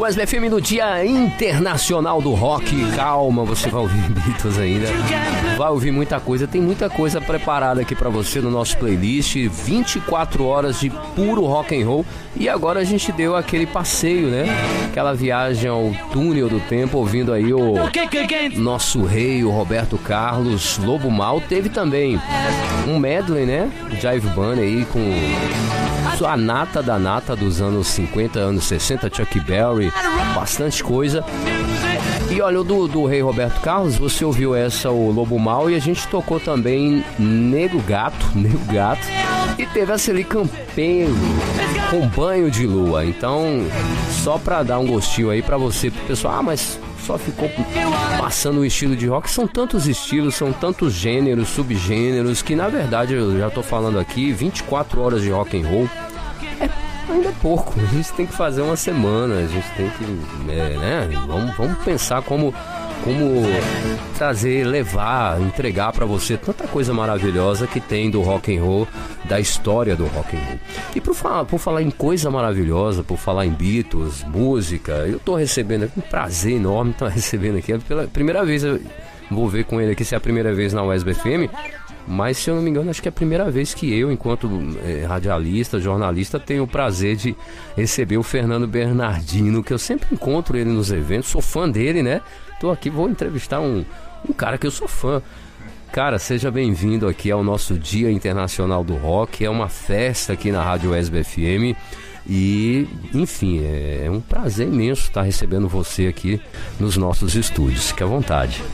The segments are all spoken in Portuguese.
O SBFM no Dia Internacional do Rock. Calma, você vai ouvir Beatles ainda. Vai ouvir muita coisa. Tem muita coisa preparada aqui pra você no nosso playlist. 24 horas de puro rock and roll. E agora a gente deu aquele passeio, né? Aquela viagem ao túnel do tempo, ouvindo aí o nosso rei, o Roberto Carlos, Lobo Mal. Teve também um medley, né? Jive Bunny aí com a nata da nata dos anos 50, anos 60, Chuck Berry, bastante coisa. E olha, do rei Roberto Carlos, você ouviu essa, o Lobo Mal, e a gente tocou também Nego Gato, e teve essa ali Campeiro, com Banho de Lua. Então, só pra dar um gostinho aí pra você, pro pessoal, mas só ficou passando o estilo de rock. São tantos estilos, são tantos gêneros, subgêneros, que na verdade eu já tô falando aqui, 24 horas de rock and roll ainda é pouco. A gente tem que fazer uma semana, a gente tem que, né? Vamos pensar como trazer, levar, entregar pra você tanta coisa maravilhosa que tem do rock and roll, da história do rock and roll. E por falar em coisa maravilhosa, por falar em Beatles, música, eu tô recebendo aqui um prazer enorme, tô recebendo aqui pela primeira vez. Eu vou ver com ele aqui se é a primeira vez na USBFM, mas se eu não me engano acho que é a primeira vez que eu, enquanto radialista, jornalista, tenho o prazer de receber o Fernando Bernardino, que eu sempre encontro ele nos eventos, sou fã dele, né? Tô aqui, vou entrevistar um cara que eu sou fã. Cara, seja bem-vindo aqui ao nosso Dia Internacional do Rock. É uma festa aqui na Rádio USBFM. E, enfim, é um prazer imenso estar recebendo você aqui nos nossos estúdios. Fique à vontade.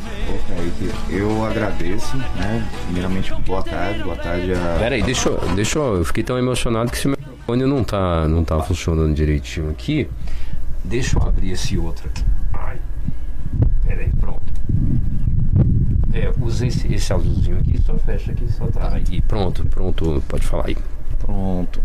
Eu agradeço, né? Primeiramente, boa tarde Peraí, deixa eu fiquei tão emocionado que esse microfone não tá funcionando direitinho aqui. Deixa eu abrir esse outro aqui. Ai. Peraí, pronto. Usa esse azulzinho aqui, só fecha aqui, só tá. Aí, pronto, pode falar aí. Pronto.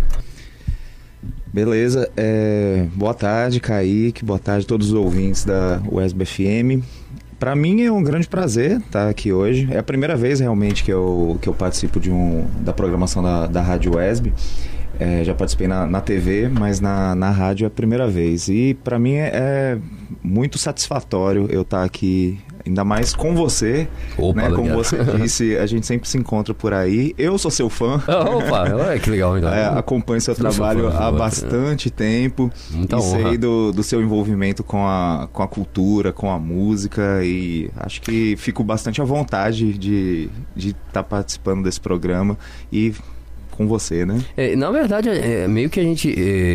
Beleza, boa tarde, Kaique, boa tarde a todos os ouvintes da USBFM. Para mim é um grande prazer estar aqui hoje. É a primeira vez realmente que eu participo da programação da Rádio USB. Já participei na TV, mas na rádio é a primeira vez. E para mim é muito satisfatório eu estar aqui, ainda mais com você. Opa, né? Como você disse, a gente sempre se encontra por aí. Eu sou seu fã. Opa, que legal. Acompanho seu trabalho há bastante tempo. Muita e honra. Sei do seu envolvimento com a cultura, com a música, e acho que fico bastante à vontade de estar participando desse programa e com você, né? Na verdade, meio que a gente,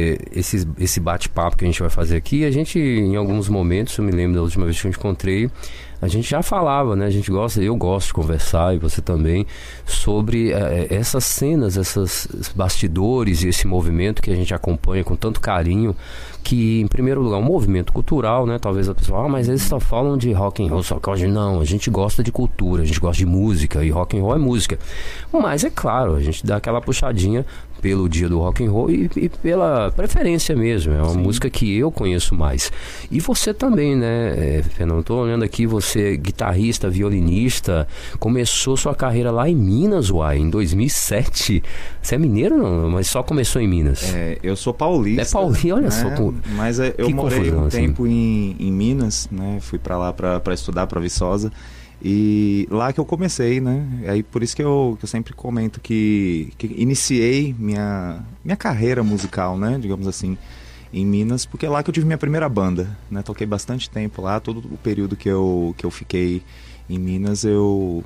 esse bate-papo que a gente vai fazer aqui, a gente, em alguns momentos, eu me lembro da última vez que eu te encontrei, a gente já falava, né? Eu gosto de conversar, e você também, sobre essas cenas, esses bastidores e esse movimento que a gente acompanha com tanto carinho, que, em primeiro lugar, um movimento cultural, né? Talvez a pessoa, mas eles só falam de rock and roll, só que não, a gente gosta de cultura, a gente gosta de música, e rock and roll é música. Mas, é claro, a gente dá aquela puxadinha pelo dia do rock and roll e pela preferência mesmo, é uma Sim. música que eu conheço mais. E você também, né, Fernando? Tô olhando aqui, você guitarrista, violinista, começou sua carreira lá em Minas, em 2007. Você é mineiro não? Mas só começou em Minas. Eu sou paulista. É paulista, olha né? só. Mas eu morei um tempo em Minas, né? Fui pra lá pra estudar, pra Viçosa. E lá que eu comecei, né? Aí por isso que eu sempre comento que iniciei minha carreira musical, né? Digamos assim, em Minas, porque é lá que eu tive minha primeira banda, né? Toquei bastante tempo lá, todo o período que eu fiquei em Minas, eu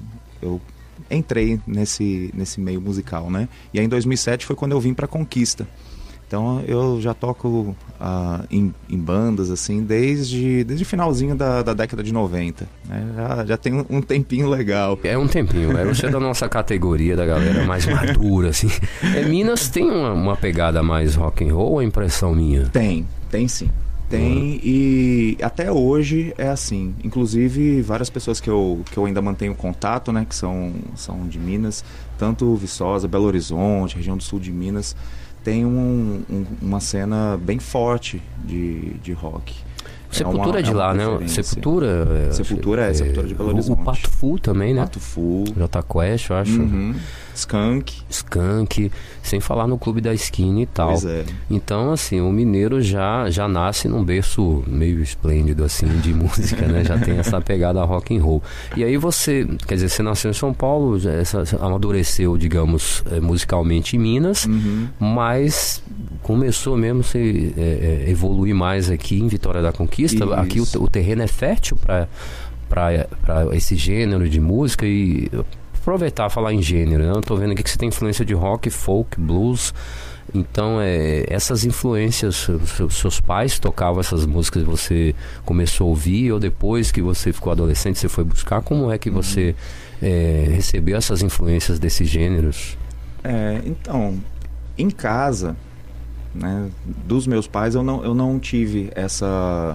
entrei nesse meio musical, né? E aí em 2007 foi quando eu vim pra Conquista. Então eu já toco em bandas assim desde o finalzinho da década de 90, né? Já tem um tempinho legal. É um tempinho, você é da nossa categoria, da galera mais madura, assim. Minas tem uma pegada mais rock and roll, ou é impressão minha? Tem sim. Tem, e até hoje é assim. Inclusive, várias pessoas que eu ainda mantenho contato, né, que são de Minas, tanto Viçosa, Belo Horizonte, região do sul de Minas, tem uma cena bem forte de rock. Sepultura é de lá, né? Sepultura Sepultura de Belo Horizonte. O Pato Fu também, né? Pato Fu. Jota Quest, eu acho. Skunk, sem falar no Clube da Esquina e tal. Pois é. Então, assim, o mineiro já nasce num berço meio esplêndido, assim, de música, né? Já tem essa pegada rock and roll. E aí você, quer dizer, você nasceu em São Paulo, amadureceu, digamos, musicalmente em Minas, mas começou mesmo a evoluir mais aqui em Vitória da Conquista. Isso. Aqui o terreno é fértil para esse gênero de música. E aproveitar falar em gênero, né? Eu tô vendo aqui que você tem influência de rock, folk, blues. Então, essas influências, seus pais tocavam essas músicas e você começou a ouvir, ou depois que você ficou adolescente, você foi buscar? Como é que você recebeu essas influências desses gêneros? Então, em casa, né, dos meus pais, eu não tive essa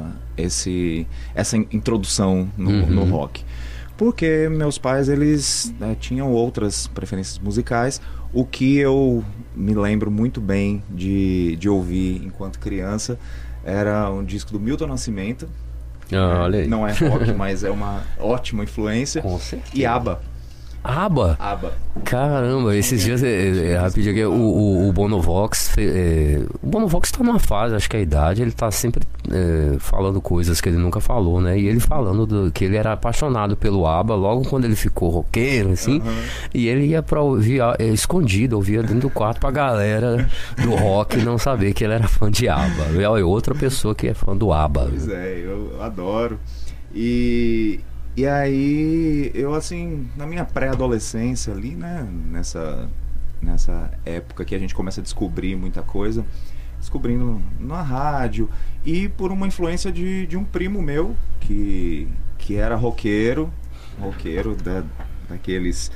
introdução no rock. Porque meus pais, eles tinham outras preferências musicais. O que eu me lembro muito bem de ouvir enquanto criança era um disco do Milton Nascimento. Olha aí. Não é rock, mas é uma ótima influência. Com certeza. E ABBA. ABBA? Caramba, esses dias, rapidinho aqui, o Bonovox, o Bonovox tá numa fase, acho que a idade, ele tá sempre falando coisas que ele nunca falou, né? E ele falando que ele era apaixonado pelo ABBA, logo quando ele ficou roqueiro, assim, e ele ia pra ouvir, escondido, ouvia dentro do quarto pra galera do rock não saber que ele era fã de ABBA. É outra pessoa que é fã do ABBA. Pois eu adoro. E aí, eu assim, na minha pré-adolescência ali, né, nessa época que a gente começa a descobrir muita coisa, descobrindo na rádio, e por uma influência de um primo meu, que era roqueiro daqueles,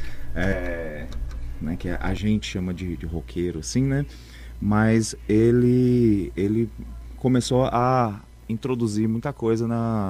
né, que a gente chama de roqueiro, assim, né, mas ele começou a introduzir muita coisa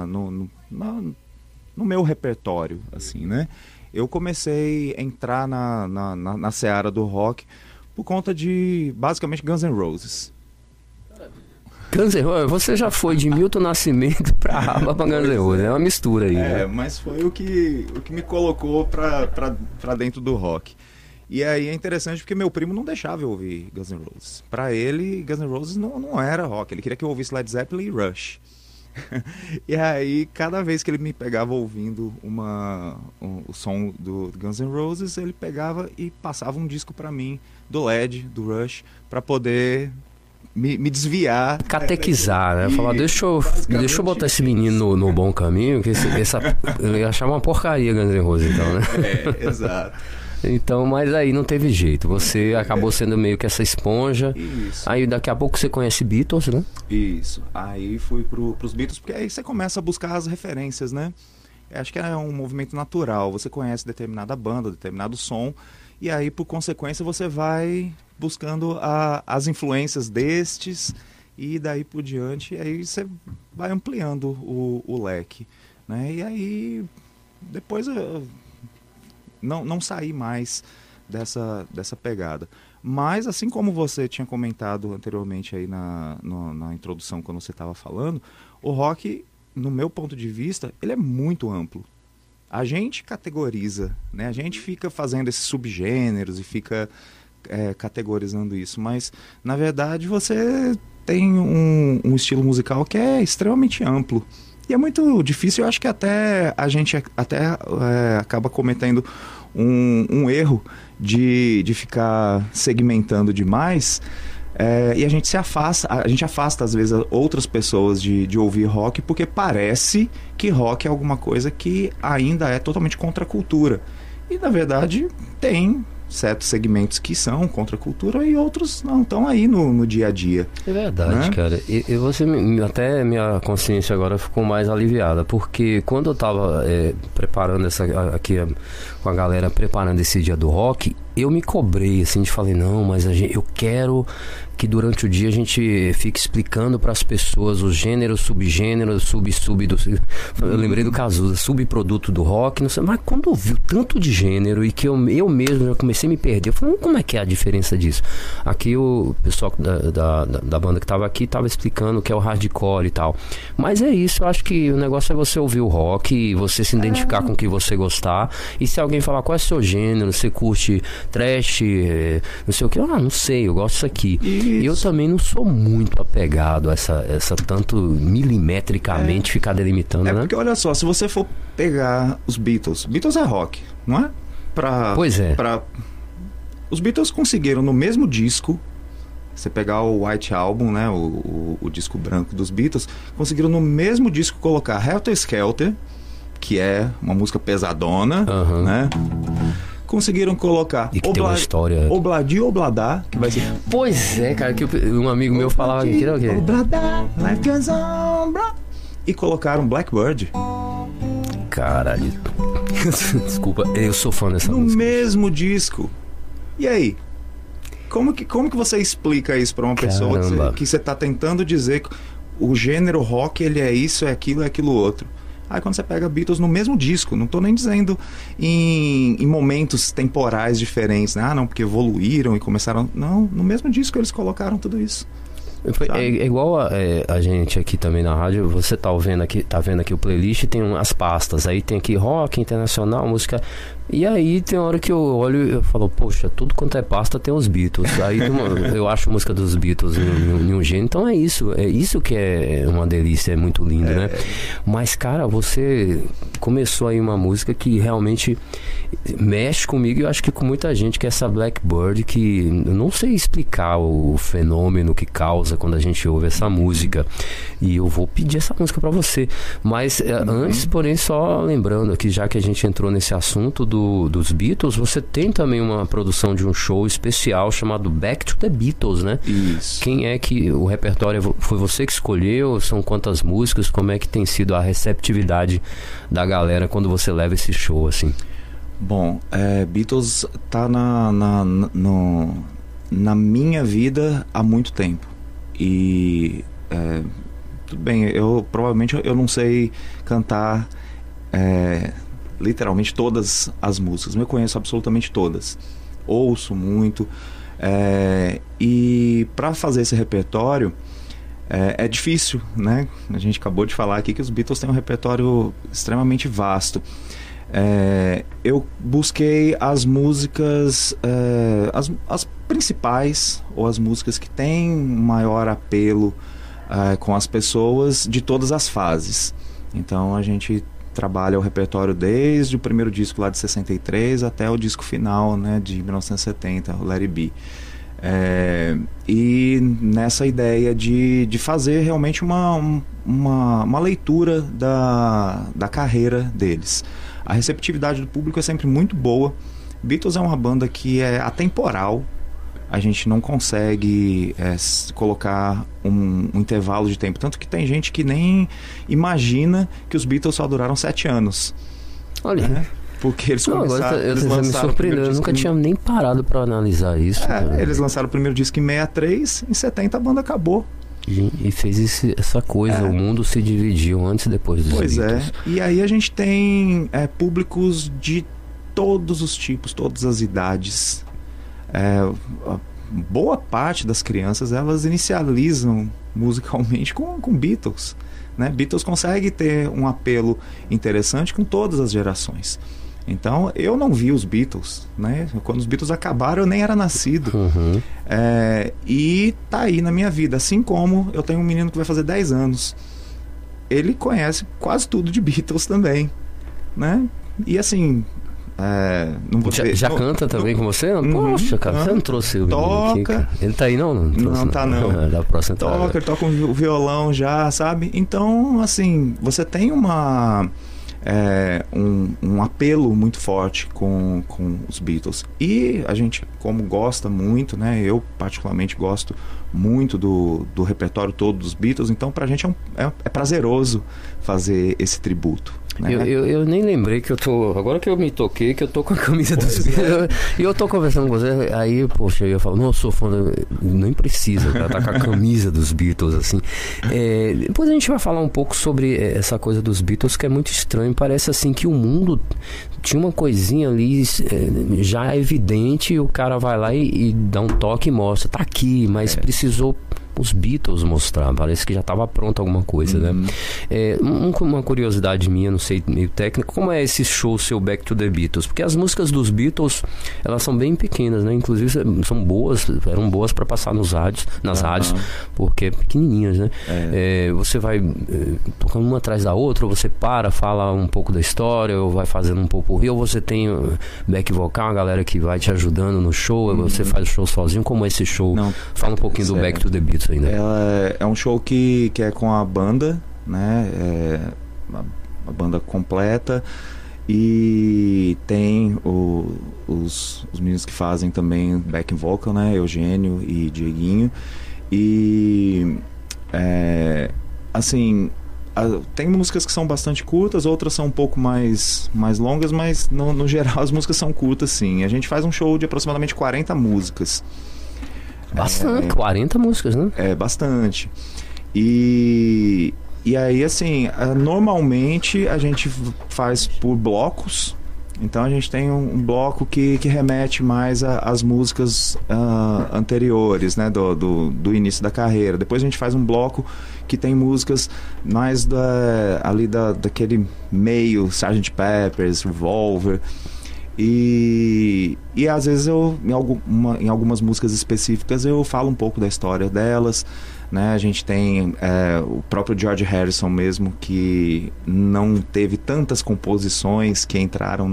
no meu repertório, assim, né? Eu comecei a entrar na seara do rock por conta de, basicamente, Guns N' Roses. Guns N' Roses, você já foi de Milton Nascimento pra ABBA pra Guns N' Roses, é uma mistura aí. Né? Mas foi o que me colocou pra dentro do rock. E aí é interessante porque meu primo não deixava eu ouvir Guns N' Roses. Pra ele, Guns N' Roses não era rock, ele queria que eu ouvisse Led Zeppelin e Rush. E aí, cada vez que ele me pegava ouvindo o som do Guns N' Roses, ele pegava e passava um disco pra mim do Led, do Rush, pra poder me desviar. Catequizar, né? Falar, deixa eu botar esse menino no bom caminho, que ele achava uma porcaria Guns N' Roses, então, né? Exato. Então, mas aí não teve jeito. Você acabou sendo meio que essa esponja. Isso. Aí daqui a pouco você conhece Beatles, né? Isso. Aí fui pros Beatles, porque aí você começa a buscar as referências, né? Acho que é um movimento natural. Você conhece determinada banda, determinado som, e aí, por consequência, você vai buscando as influências destes, e daí por diante, aí você vai ampliando o leque, né? E aí, depois não saí mais dessa pegada. Mas, assim como você tinha comentado anteriormente aí na introdução, quando você estava falando, o rock, no meu ponto de vista, ele é muito amplo. A gente categoriza, né? A gente fica fazendo esses subgêneros e fica categorizando isso, mas, na verdade, você tem um estilo musical que é extremamente amplo. E é muito difícil, eu acho que a gente acaba cometendo um erro de ficar segmentando demais, e a gente afasta às vezes outras pessoas de ouvir rock, porque parece que rock é alguma coisa que ainda é totalmente contra a cultura. E na verdade tem certos segmentos que são contra a cultura e outros não estão aí no dia a dia. É verdade, né? Cara. E você, até minha consciência agora ficou mais aliviada, porque quando eu estava preparando aqui com a galera, preparando esse dia do rock, eu me cobrei, assim, de falei, não, mas eu quero que durante o dia a gente fique explicando para as pessoas os gêneros, subgêneros, sub do... Eu lembrei do Cazuza, subproduto do rock, não sei, mas quando eu vi tanto de gênero e que eu mesmo já comecei a me perder, eu falei, como é que é a diferença disso? Aqui o pessoal da banda que estava aqui estava explicando o que é o hardcore e tal. Mas é isso, eu acho que o negócio é você ouvir o rock e você se identificar com o que você gostar. E se alguém falar qual é o seu gênero, você curte trash, não sei o que, não sei, eu gosto disso aqui. E eu também não sou muito apegado a essa tanto milimetricamente ficar delimitando, né? Porque olha só, se você for pegar os Beatles é rock, não é? Pois é. Os Beatles conseguiram no mesmo disco, você pegar o White Album, né, o disco branco dos Beatles, conseguiram no mesmo disco colocar Helter Skelter, que é uma música pesadona, né? Conseguiram colocar e que tem uma história... Obladi Obladá, que vai ser... Pois é, cara, que um amigo meu falava que era o quê? Obladá, Life Goes On, e colocaram Blackbird. Caralho. Desculpa, eu sou fã dessa música. No mesmo disco. E aí? Como que você explica isso pra uma pessoa que você tá tentando dizer que o gênero rock, ele é isso, é aquilo outro? Aí quando você pega Beatles no mesmo disco, não tô nem dizendo em momentos temporais diferentes, né? Não, porque evoluíram e começaram... Não, no mesmo disco eles colocaram tudo isso. É igual a gente aqui também na rádio, você tá vendo aqui o playlist, tem as pastas, aí tem aqui rock, internacional, música, e aí tem hora que eu olho e eu falo, poxa, tudo quanto é pasta tem os Beatles, aí eu acho a música dos Beatles em um gênero, então é isso que é uma delícia, é muito lindo, né? Mas cara, você começou aí uma música que realmente mexe comigo e eu acho que com muita gente, que é essa Blackbird, que eu não sei explicar o fenômeno que causa quando a gente ouve essa música, e eu vou pedir essa música pra você, mas antes, porém, só lembrando aqui, já que a gente entrou nesse assunto dos Beatles, você tem também uma produção de um show especial chamado Back to the Beatles, né? Isso. Quem é que o repertório foi você que escolheu? São quantas músicas? Como é que tem sido a receptividade da galera quando você leva esse show, assim? Bom, Beatles tá na minha vida há muito tempo. E tudo bem, provavelmente eu não sei cantar literalmente todas as músicas, mas eu conheço absolutamente todas, ouço muito, e para fazer esse repertório é difícil, né? A gente acabou de falar aqui que os Beatles têm um repertório extremamente vasto. Eu busquei as músicas, as principais, ou as músicas que têm maior apelo com as pessoas de todas as fases. Então a gente trabalha o repertório desde o primeiro disco lá de 63 até o disco final, né, de 1970, o Let It Be. E nessa ideia de fazer realmente uma leitura da carreira deles. A receptividade do público é sempre muito boa. Beatles é uma banda que é atemporal. A gente não consegue colocar um intervalo de tempo. Tanto que tem gente que nem imagina que os Beatles só duraram 7 anos. Olha, né? Porque eles começaram... Eles me surpreendeu, eu nunca tinha nem parado para analisar isso. Eles lançaram o primeiro disco em 63, em 70 a banda acabou. E fez essa coisa, o mundo se dividiu antes e depois dos Beatles. E aí a gente tem públicos de todos os tipos, todas as idades. Boa parte das crianças, elas inicializam musicalmente com Beatles, né? Beatles consegue ter um apelo interessante com todas as gerações. Então, eu não vi os Beatles, né? Quando os Beatles acabaram, eu nem era nascido. E tá aí na minha vida. Assim como eu tenho um menino que vai fazer 10 anos. Ele conhece quase tudo de Beatles também, né? E assim... não vou dizer, já canta também com você? Poxa, cara, você não trouxe o menino aqui, cara. Ele tá aí não? Não tá não. Da próxima toca, ele toca o violão já, sabe? Então, assim, você tem um apelo muito forte com os Beatles. E a gente, como gosta muito, né? Eu particularmente gosto muito do repertório todo dos Beatles. Então pra gente é prazeroso fazer esse tributo. né? Eu nem lembrei que eu tô... Agora que eu me toquei, que eu tô com a camisa dos Beatles. E eu tô conversando com você, aí, poxa, eu falo, não, eu sou fã... Nem precisa, cara, tá com a camisa dos Beatles, assim. Depois a gente vai falar um pouco sobre essa coisa dos Beatles, que é muito estranho. Parece, assim, que o mundo tinha uma coisinha ali já evidente, e o cara vai lá e dá um toque e mostra. Tá aqui, mas precisou... os Beatles mostrar, parece que já estava pronta alguma coisa, né? Uma curiosidade minha, não sei, meio técnica, como é esse show seu Back to the Beatles? Porque as músicas dos Beatles, elas são bem pequenas, né? Inclusive são boas, eram boas para passar nas rádios, porque pequenininhas, né? Você vai tocando uma atrás da outra, ou você fala um pouco da história, ou vai fazendo um pouco, ou você tem back vocal, a galera que vai te ajudando no show, ou você faz o show sozinho, como é esse show? Não, fala um pouquinho do Back to the Beatles ainda. É um show que é com a banda, né? A banda completa, e tem os meninos que fazem também back vocal, né? Eugênio e Dieguinho. E assim, tem músicas que são bastante curtas, outras são um pouco mais longas, mas no geral as músicas são curtas, sim. A gente faz um show de aproximadamente 40 músicas. Bastante, 40 músicas, né? Bastante. E aí, assim, normalmente a gente faz por blocos. Então a gente tem um bloco que remete mais às músicas anteriores, né? Do início da carreira. Depois a gente faz um bloco que tem músicas mais daquele meio, Sgt. Pepper's, Revolver. E às vezes em algumas músicas específicas eu falo um pouco da história delas, né? A gente tem o próprio George Harrison mesmo, que não teve tantas composições que entraram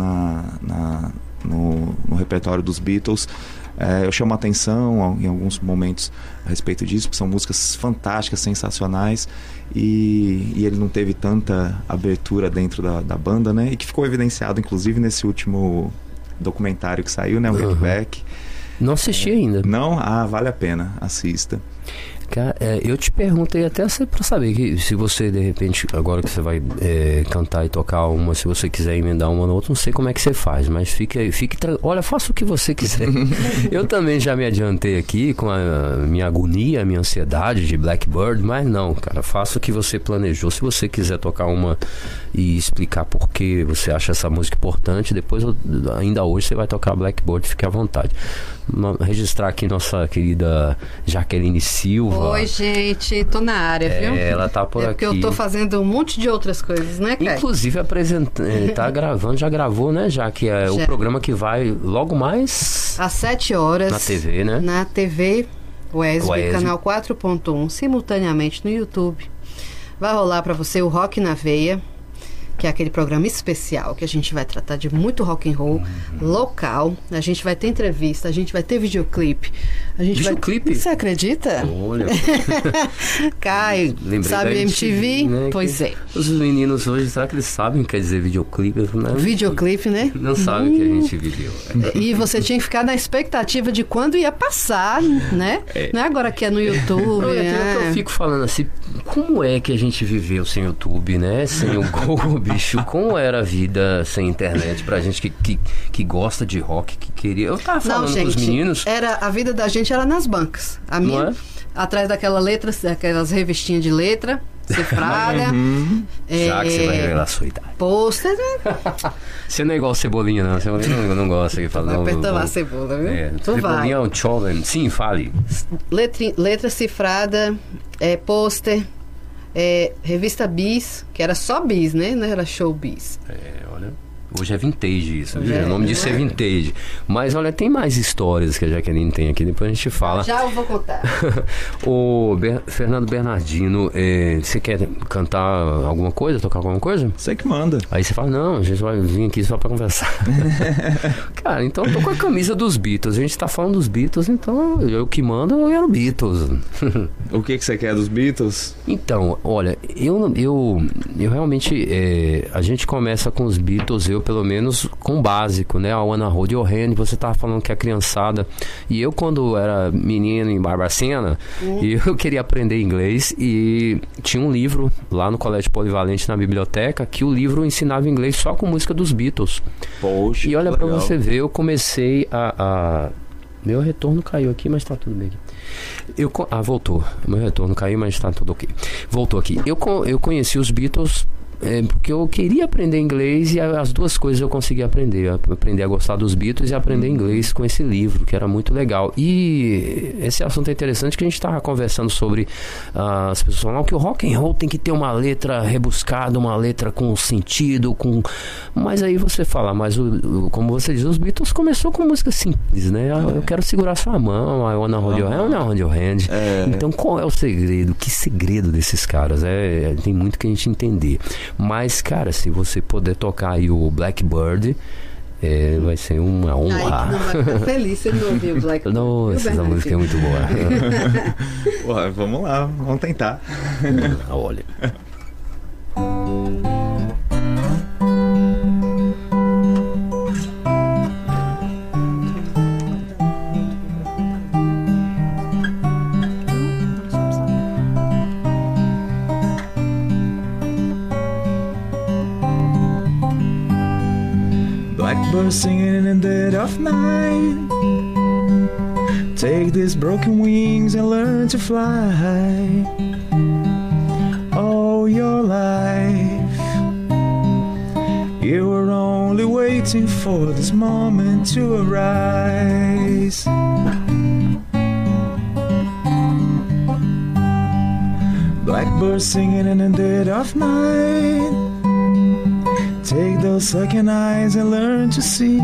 no repertório dos Beatles. Eu chamo a atenção em alguns momentos a respeito disso, porque são músicas fantásticas, sensacionais, e ele não teve tanta abertura dentro da banda, né? E que ficou evidenciado, inclusive, nesse último documentário que saiu, né? O Get Back. Não assisti ainda. Não? Vale a pena, assista. Cara, eu te perguntei até pra saber que se você, de repente, agora que você vai cantar e tocar uma, se você quiser emendar uma na outra, não sei como é que você faz, mas olha, faça o que você quiser. Eu também já me adiantei aqui com a minha agonia, a minha ansiedade de Blackbird, mas não, cara, faça o que você planejou. Se você quiser tocar uma e explicar por que você acha essa música importante, depois, ainda hoje, você vai tocar Blackbird, fique à vontade. Registrar aqui nossa querida Jaqueline Silva. Oi, gente, tô na área, viu? Ela tá por aqui. Porque eu tô fazendo um monte de outras coisas, né, Caio? Inclusive tá gravando, já gravou, né? Já que é o programa que vai logo mais... Às 7 horas. Na TV, né? Na TV UESB, canal 4.1, simultaneamente no YouTube. Vai rolar pra você o Rock na Veia, que é aquele programa especial que a gente vai tratar de muito rock and roll local. A gente vai ter entrevista, a gente vai ter videoclipe. Videoclipe? Você acredita? Olha. Caio, sabe MTV? Né? Pois é. Os meninos hoje, será que eles sabem o que quer dizer videoclipe? Né? Videoclipe, né? Não sabem o que a gente viveu. E você tinha que ficar na expectativa de quando ia passar, né? Não é agora que é no YouTube. Eu fico falando assim, como é que a gente viveu sem YouTube, né? Sem o Google, bicho, como era a vida sem internet pra gente que gosta de rock, que queria... Eu tava falando pros meninos... A vida da gente era nas bancas. A minha, atrás daquelas revistinhas de letra, cifrada. Já que você vai revelar a sua idade. Pôster, né? Você não é igual Cebolinha, não. Cebolinha não gosta de falar. Vai perturbar a Cebola, viu? Cebolinha é um jovem. Sim, fale. Letra cifrada, pôster, revista Bis, que era só Bis, né? Não era Show Bis. Olha... Hoje é vintage isso, viu? O nome disso é vintage. Mas olha, tem mais histórias que a Jaqueline tem aqui, depois a gente fala. Já eu vou contar. O Fernando Bernardino, você quer cantar alguma coisa, tocar alguma coisa? Você que manda. Aí você fala, não, a gente vai vir aqui só pra conversar. Cara, então eu tô com a camisa dos Beatles. A gente tá falando dos Beatles, então eu que mando, eu quero Beatles. O que você quer dos Beatles? Então, olha, eu realmente, a gente começa com os Beatles, eu eu pelo menos com o básico, né? A Wanna Hold Your Hand, você tava falando que a criançada... E eu, quando era menino em Barbacena, eu queria aprender inglês e tinha um livro lá no Colégio Polivalente, na biblioteca, que o livro ensinava inglês só com música dos Beatles. Poxa, e olha, pra você ver, eu comecei a... Meu retorno caiu aqui, mas tá tudo bem. Voltou. Meu retorno caiu, mas tá tudo ok. Voltou aqui. Eu conheci os Beatles porque eu queria aprender inglês e as duas coisas eu consegui aprender. Aprender a gostar dos Beatles e aprender inglês com esse livro, que era muito legal. E esse assunto é interessante, que a gente estava conversando sobre as pessoas falam que o rock and roll tem que ter uma letra rebuscada, uma letra com sentido, mas aí você fala, mas como você diz, os Beatles começou com música simples, né? Eu quero segurar sua mão, I wanna hold your hand, I wanna hold your hand. Então qual é o segredo? Que segredo desses caras? Tem muito que a gente entender. Mas, cara, se você puder tocar aí o Blackbird, vai ser uma honra. Não vai ficar feliz se ele ouvir o Blackbird. Nossa, essa música é muito boa. Ué, vamos lá, vamos tentar. Olha. Blackbird singing in the dead of night. Take these broken wings and learn to fly. All your life you were only waiting for this moment to arise. Blackbird singing in the dead of night. Take those second eyes and learn to see.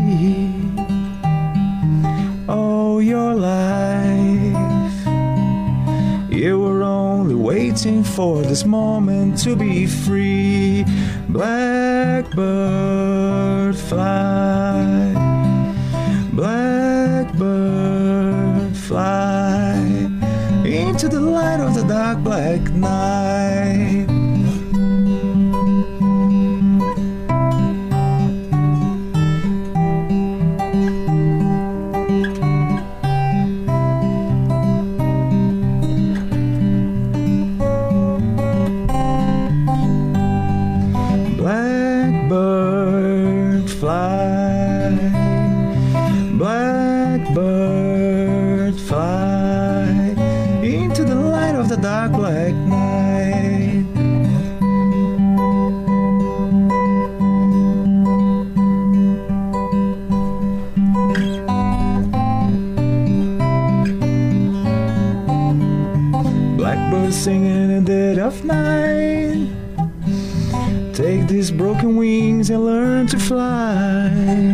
All your life you were only waiting for this moment to be free. Blackbird fly, blackbird fly into the light of the dark black night. Singing in the dead of night. Take these broken wings and learn to fly.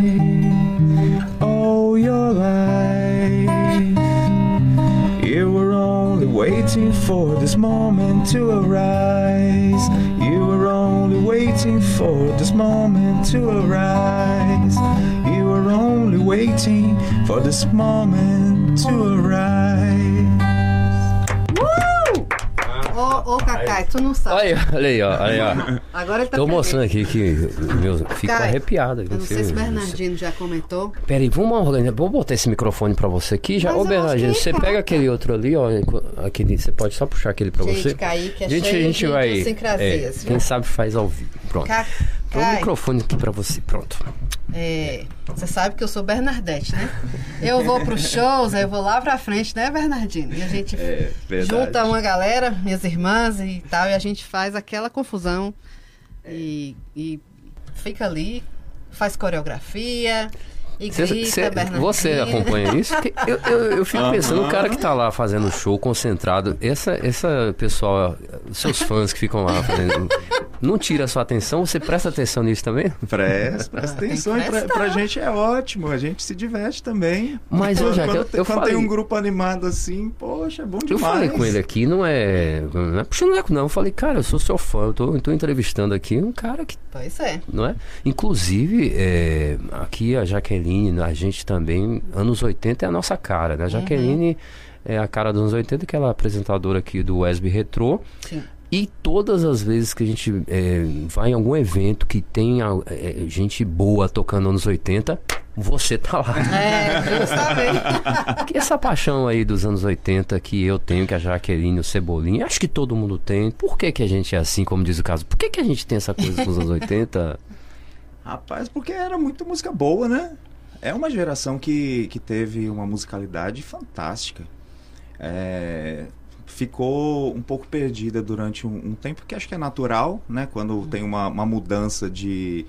All your life you were only waiting for this moment to arise. You were only waiting for this moment to arise. You were only waiting for this moment to arise. Ô, Cacai, tu não sabe. Olha aí, ó. Agora ele tá tô mostrando aqui que fico arrepiado. Eu não sei se o Bernardino já comentou. Peraí, vamos botar esse microfone pra você aqui já. Ô, Bernardino, você pega aquele outro ali, ó. Aquele, você pode só puxar aquele pra você. Kaique, é cheio de idiosincrasias. Quem sabe faz ao vivo. Pronto. Põe o microfone aqui pra você, pronto. Você sabe que eu sou Bernardete, né? Eu vou pros shows, aí eu vou lá pra frente, né, Bernardino? E a gente junta uma galera, minhas irmãs e tal, e a gente faz aquela confusão e fica ali, faz coreografia e grita, Bernardino. Você acompanha isso? Eu fico pensando, o cara que tá lá fazendo show concentrado, essa pessoal, seus fãs que ficam lá fazendo... Não tira a sua atenção? Você presta atenção nisso também? Presta atenção. E pra gente é ótimo. A gente se diverte também. Mas eu quando tem um grupo animado assim, poxa, é bom demais. Eu falei com ele aqui, não é puxando eco, não. Eu falei, cara, eu sou seu fã. Eu tô entrevistando aqui um cara que... Pois é. Não é? Inclusive, aqui a Jaqueline, a gente também, anos 80 é a nossa cara, né? A Jaqueline é a cara dos anos 80, que ela é apresentadora aqui do Wesby Retrô. Sim. E todas as vezes que a gente vai em algum evento que tem gente boa tocando anos 80, você tá lá. Justamente. Que essa paixão aí dos anos 80 que eu tenho, que a Jaqueline, o Cebolinha, acho que todo mundo tem. Por que a gente é assim, como diz o caso? Por que a gente tem essa coisa dos anos 80? Rapaz, porque era muito música boa, né? É uma geração que teve uma musicalidade fantástica. Ficou um pouco perdida durante um tempo, que acho que é natural, né? Quando tem uma mudança de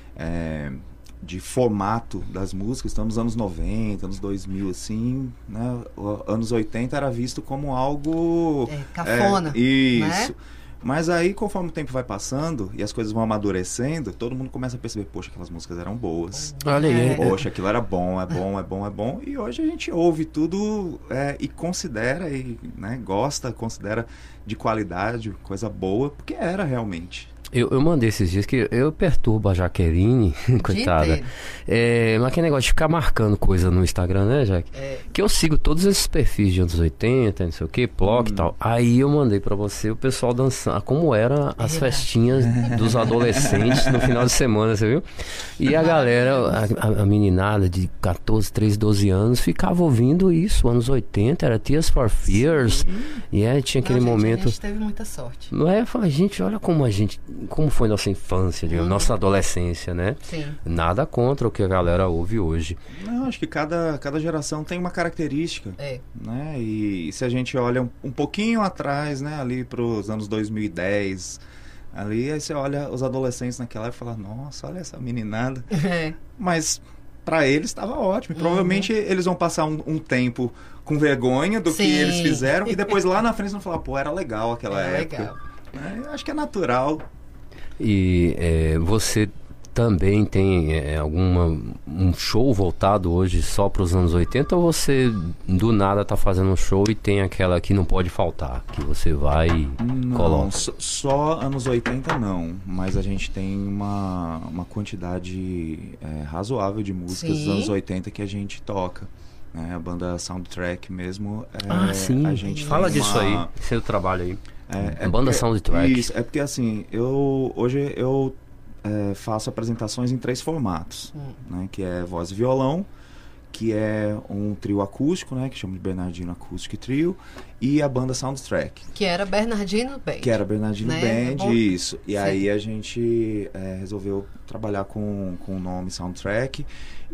formato das músicas. Estamos nos anos 90, anos 2000, assim, né? Anos 80 era visto como algo... cafona, isso. Né? Mas aí, conforme o tempo vai passando e as coisas vão amadurecendo, todo mundo começa a perceber, poxa, aquelas músicas eram boas. Olha aí. Poxa, aquilo era bom, é bom. E hoje a gente ouve tudo e considera, né, considera de qualidade, coisa boa, porque era realmente. Eu mandei esses dias que eu perturbo a Jaqueline, coitada. Mas que negócio de ficar marcando coisa no Instagram, né, Jaque? Que eu sigo todos esses perfis de anos 80, não sei o que, Ploc e tal. Aí eu mandei pra você o pessoal dançar, como eram as festinhas dos adolescentes no final de semana, você viu? E a galera, a meninada de 14, 13, 12 anos ficava ouvindo isso, anos 80, era Tears for Fears. E tinha aquele momento... A gente teve muita sorte. Não é? Gente, olha como foi nossa infância, digamos, nossa adolescência, né? Sim. Nada contra o que a galera ouve hoje. Não, acho que cada geração tem uma característica, né? E se a gente olha um pouquinho atrás, né, ali para os anos 2010, ali, aí você olha os adolescentes naquela época e fala, nossa, olha essa meninada. Mas para eles estava ótimo. Provavelmente eles vão passar um tempo com vergonha do que eles fizeram e depois lá na frente vão falar, pô, era legal aquela época. Legal. Acho que é natural. E você também tem um show voltado hoje só para os anos 80 ou você do nada tá fazendo um show e tem aquela que não pode faltar, que você vai e coloca? Só anos 80 não, mas a gente tem uma quantidade razoável de músicas dos anos 80 que a gente toca. A banda Soundtrack mesmo. Sim, a gente fala disso aí, seu trabalho aí. Banda Soundtrack. Isso, porque assim, hoje eu faço apresentações em 3 formatos, né, que é voz e violão, que é um trio acústico, né, que chama de Bernardino Acoustic Trio, e a banda Soundtrack. Que era Bernardino Band. Band, isso. E aí a gente resolveu trabalhar com o nome Soundtrack.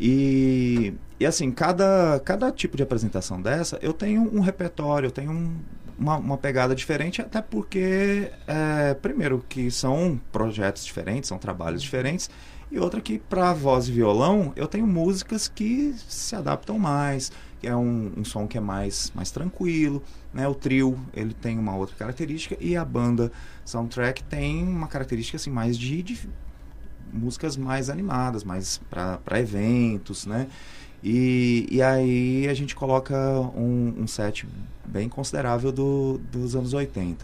E assim, cada tipo de apresentação dessa, eu tenho um repertório, eu tenho uma pegada diferente, até porque, primeiro, que são projetos diferentes, são trabalhos diferentes, e outra que, para voz e violão, eu tenho músicas que se adaptam mais, que é um som que é mais tranquilo, né? O trio, ele tem uma outra característica, e a banda Soundtrack tem uma característica assim, mais de músicas mais animadas, mais para eventos, né? E aí a gente coloca um set bem considerável dos anos 80.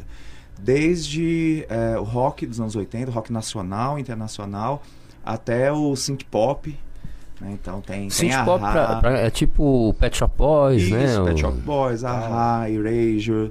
Desde o rock dos anos 80, rock nacional, internacional, até o synth pop, né? Então tem Synth-pop é tipo o Pet Shop Boys, né? Isso, Pet Shop Boys, A-ha, Erasure.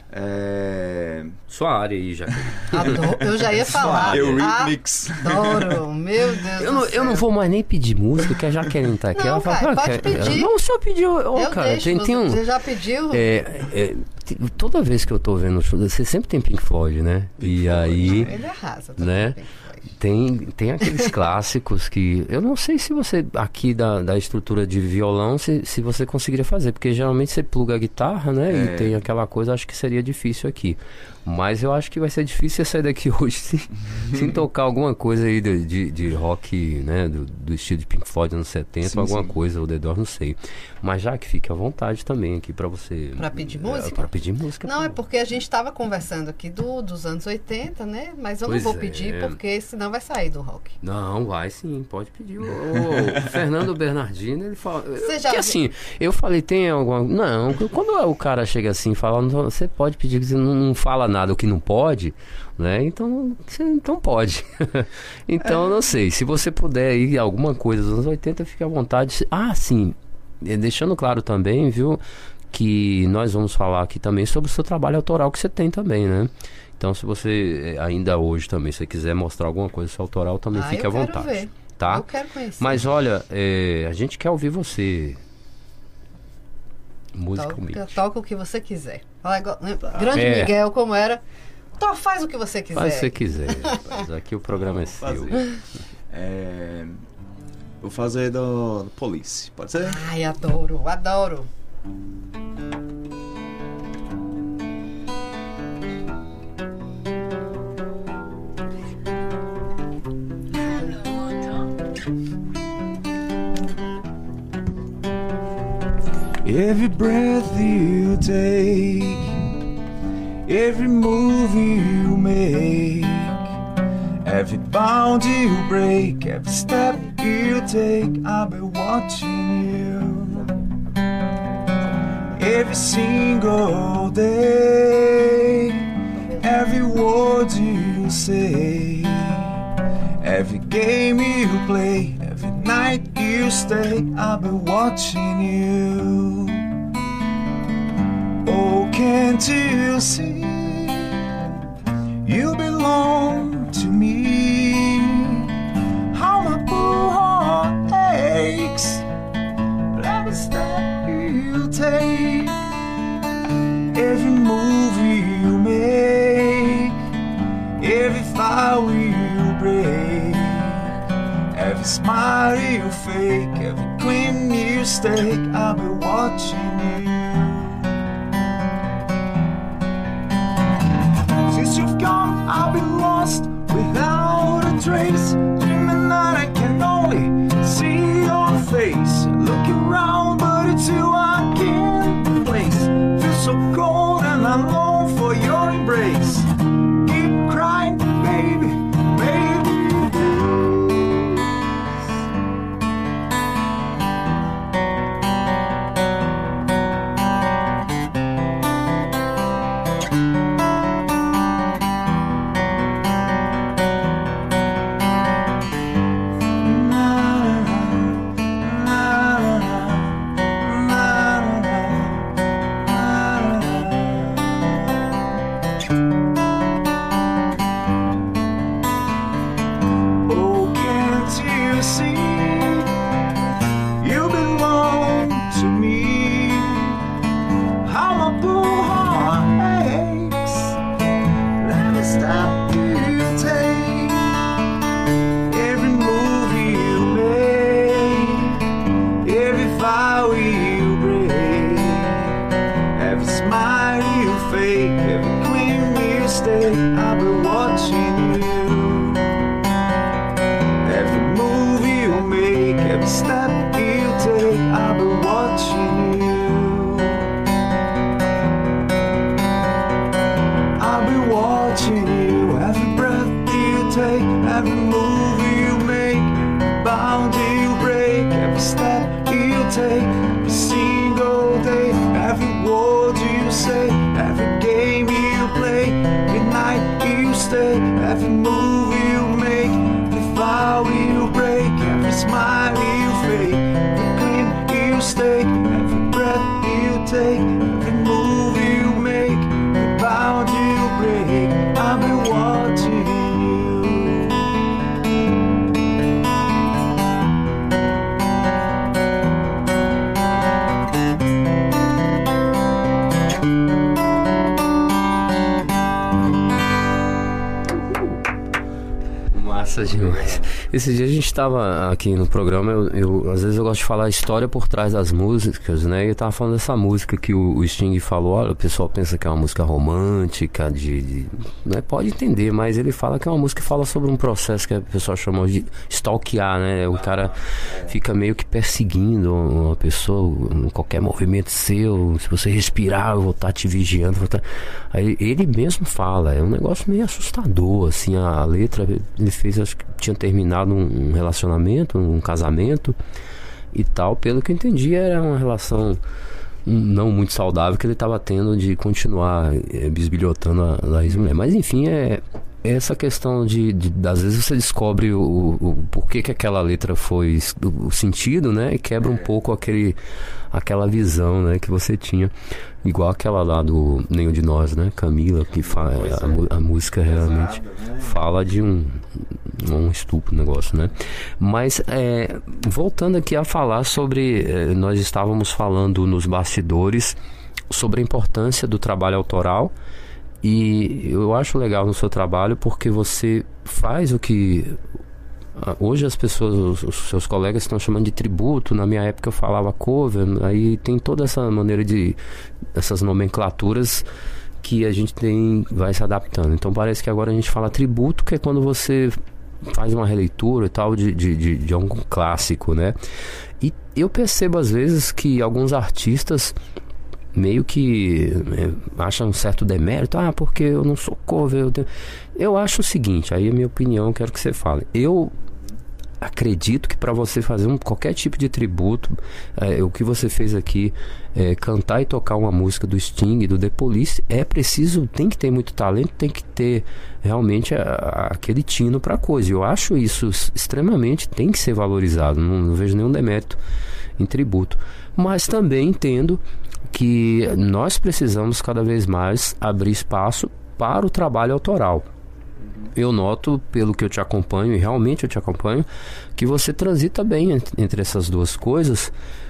Sua área aí, já. Adoro. Eu já ia falar. Eurythmics. Adoro, meu Deus. Eu não vou mais nem pedir música, que a Jaqueline tá aqui. Não, ela fala, cara, pode pedir. Não, o senhor pediu. Cara, deixo, tem um. Você já pediu? Toda vez que eu tô vendo o show, você sempre tem Pink Floyd, né? Pink e Floyd. aí. Ele arrasa também, né? Pink Floyd. Tem aqueles clássicos que... Eu não sei se você, aqui da estrutura de violão, se você conseguiria fazer. Porque geralmente você pluga a guitarra, né? E tem aquela coisa, acho que seria difícil aqui. Mas eu acho que vai ser difícil você sair daqui hoje sem tocar alguma coisa aí de rock, né? Do estilo de Pink Floyd anos 70, sim, alguma coisa, o The Doors, não sei. Mas já que fique à vontade também aqui pra você... Pra pedir música? Pra pedir música. Não, é porque a gente tava conversando aqui dos anos 80, né? Mas eu não vou pedir, porque senão vai sair do rock. Não, vai sim, pode pedir. O Fernando Bernardino, ele fala... Porque assim, eu falei, tem alguma... Não, quando o cara chega assim e fala, você pode pedir, que você não fala nada, o que não pode, né? Então pode. Então, eu não sei, se você puder ir alguma coisa dos anos 80, fique à vontade. Ah, sim, deixando claro também, viu, que nós vamos falar aqui também sobre o seu trabalho autoral que você tem também, né? Então, se você ainda hoje também, se você quiser mostrar alguma coisa seu autoral, também fique à vontade. Ver. Tá? Eu quero conhecer. Mas olha, a gente quer ouvir você. Musicalmente. Toca o que você quiser. Grande Miguel, como era? Faz o que você quiser. Faz o que você quiser, rapaz. Aqui o programa é seu. Vou fazer do Police, pode ser? Ai, adoro. Every breath you take, every move you make, every bound you break, every step you take, I'll be watching you. Every single day, every word you say, every game you play, every night you stay, I'll be watching you. Oh, can't you see? You belong to me. How my poor heart aches. Every step you take, every move you make, every vow you break, every smile you fake, every claim you stake, I'll be watching you. Since you've gone, I've been lost without a trace, dreaming that I can only see your face. Look around, but it's you I can't replace. Feel so cold and I long for your embrace. Keep crying, baby, baby. Demais. Esse dia a gente estava aqui no programa, às vezes eu gosto de falar a história por trás das músicas, né? E eu tava falando dessa música que o Sting falou, olha, o pessoal pensa que é uma música romântica, né? Pode entender, mas ele fala que é uma música que fala sobre um processo que a pessoa chama de stalkear, né? O cara fica meio que perseguindo uma pessoa, em qualquer movimento seu, se você respirar, eu vou estar te vigiando. Aí ele mesmo fala, é um negócio meio assustador, assim, a letra, ele fez, acho que tinha terminado um relacionamento, um casamento e tal, pelo que eu entendi era uma relação não muito saudável que ele estava tendo de continuar bisbilhotando a ex-mulher, mas enfim, essa questão às vezes você descobre o porquê que aquela letra foi o sentido, né? E quebra um pouco aquela visão, né, que você tinha. Igual aquela lá do Nenhum de Nós, né? Camila, que fala, a música realmente fala de um estupro, negócio, né? Mas voltando aqui a falar sobre, nós estávamos falando nos bastidores sobre a importância do trabalho autoral. E eu acho legal no seu trabalho porque você faz o que hoje as pessoas, os seus colegas estão chamando de tributo. Na minha época eu falava cover. Aí tem toda essa maneira essas nomenclaturas que a gente vai se adaptando. Então parece que agora a gente fala tributo, que é quando você faz uma releitura e tal de algum clássico, né? E eu percebo às vezes que alguns artistas meio que acham um certo demérito, porque eu não sou cover. Eu acho o seguinte, aí é a minha opinião, quero que você fale. Eu acredito que para você fazer qualquer tipo de tributo, o que você fez aqui, cantar e tocar uma música do Sting, do The Police, tem que ter muito talento, tem que ter realmente aquele tino para coisa. Eu acho isso extremamente, tem que ser valorizado, não vejo nenhum demérito em tributo. Mas também entendo que nós precisamos cada vez mais abrir espaço para o trabalho autoral. Eu noto, pelo que eu te acompanho, e realmente eu te acompanho, que você transita bem entre essas duas coisas.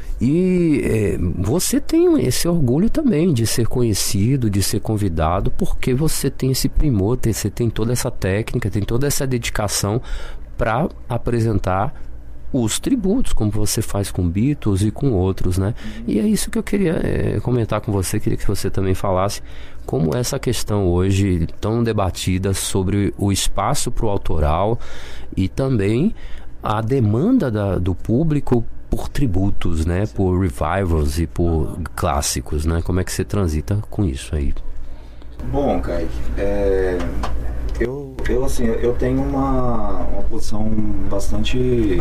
E você tem esse orgulho também de ser conhecido, de ser convidado, porque você tem esse primor, você tem toda essa técnica, tem toda essa dedicação para apresentar os tributos, como você faz com Beatles e com outros, né? E é isso que eu queria comentar com você, queria que você também falasse como essa questão hoje tão debatida sobre o espaço para o autoral e também a demanda do público por tributos, né? Por revivals e por clássicos, né? Como é que você transita com isso aí? Bom, Kaique, eu tenho uma posição bastante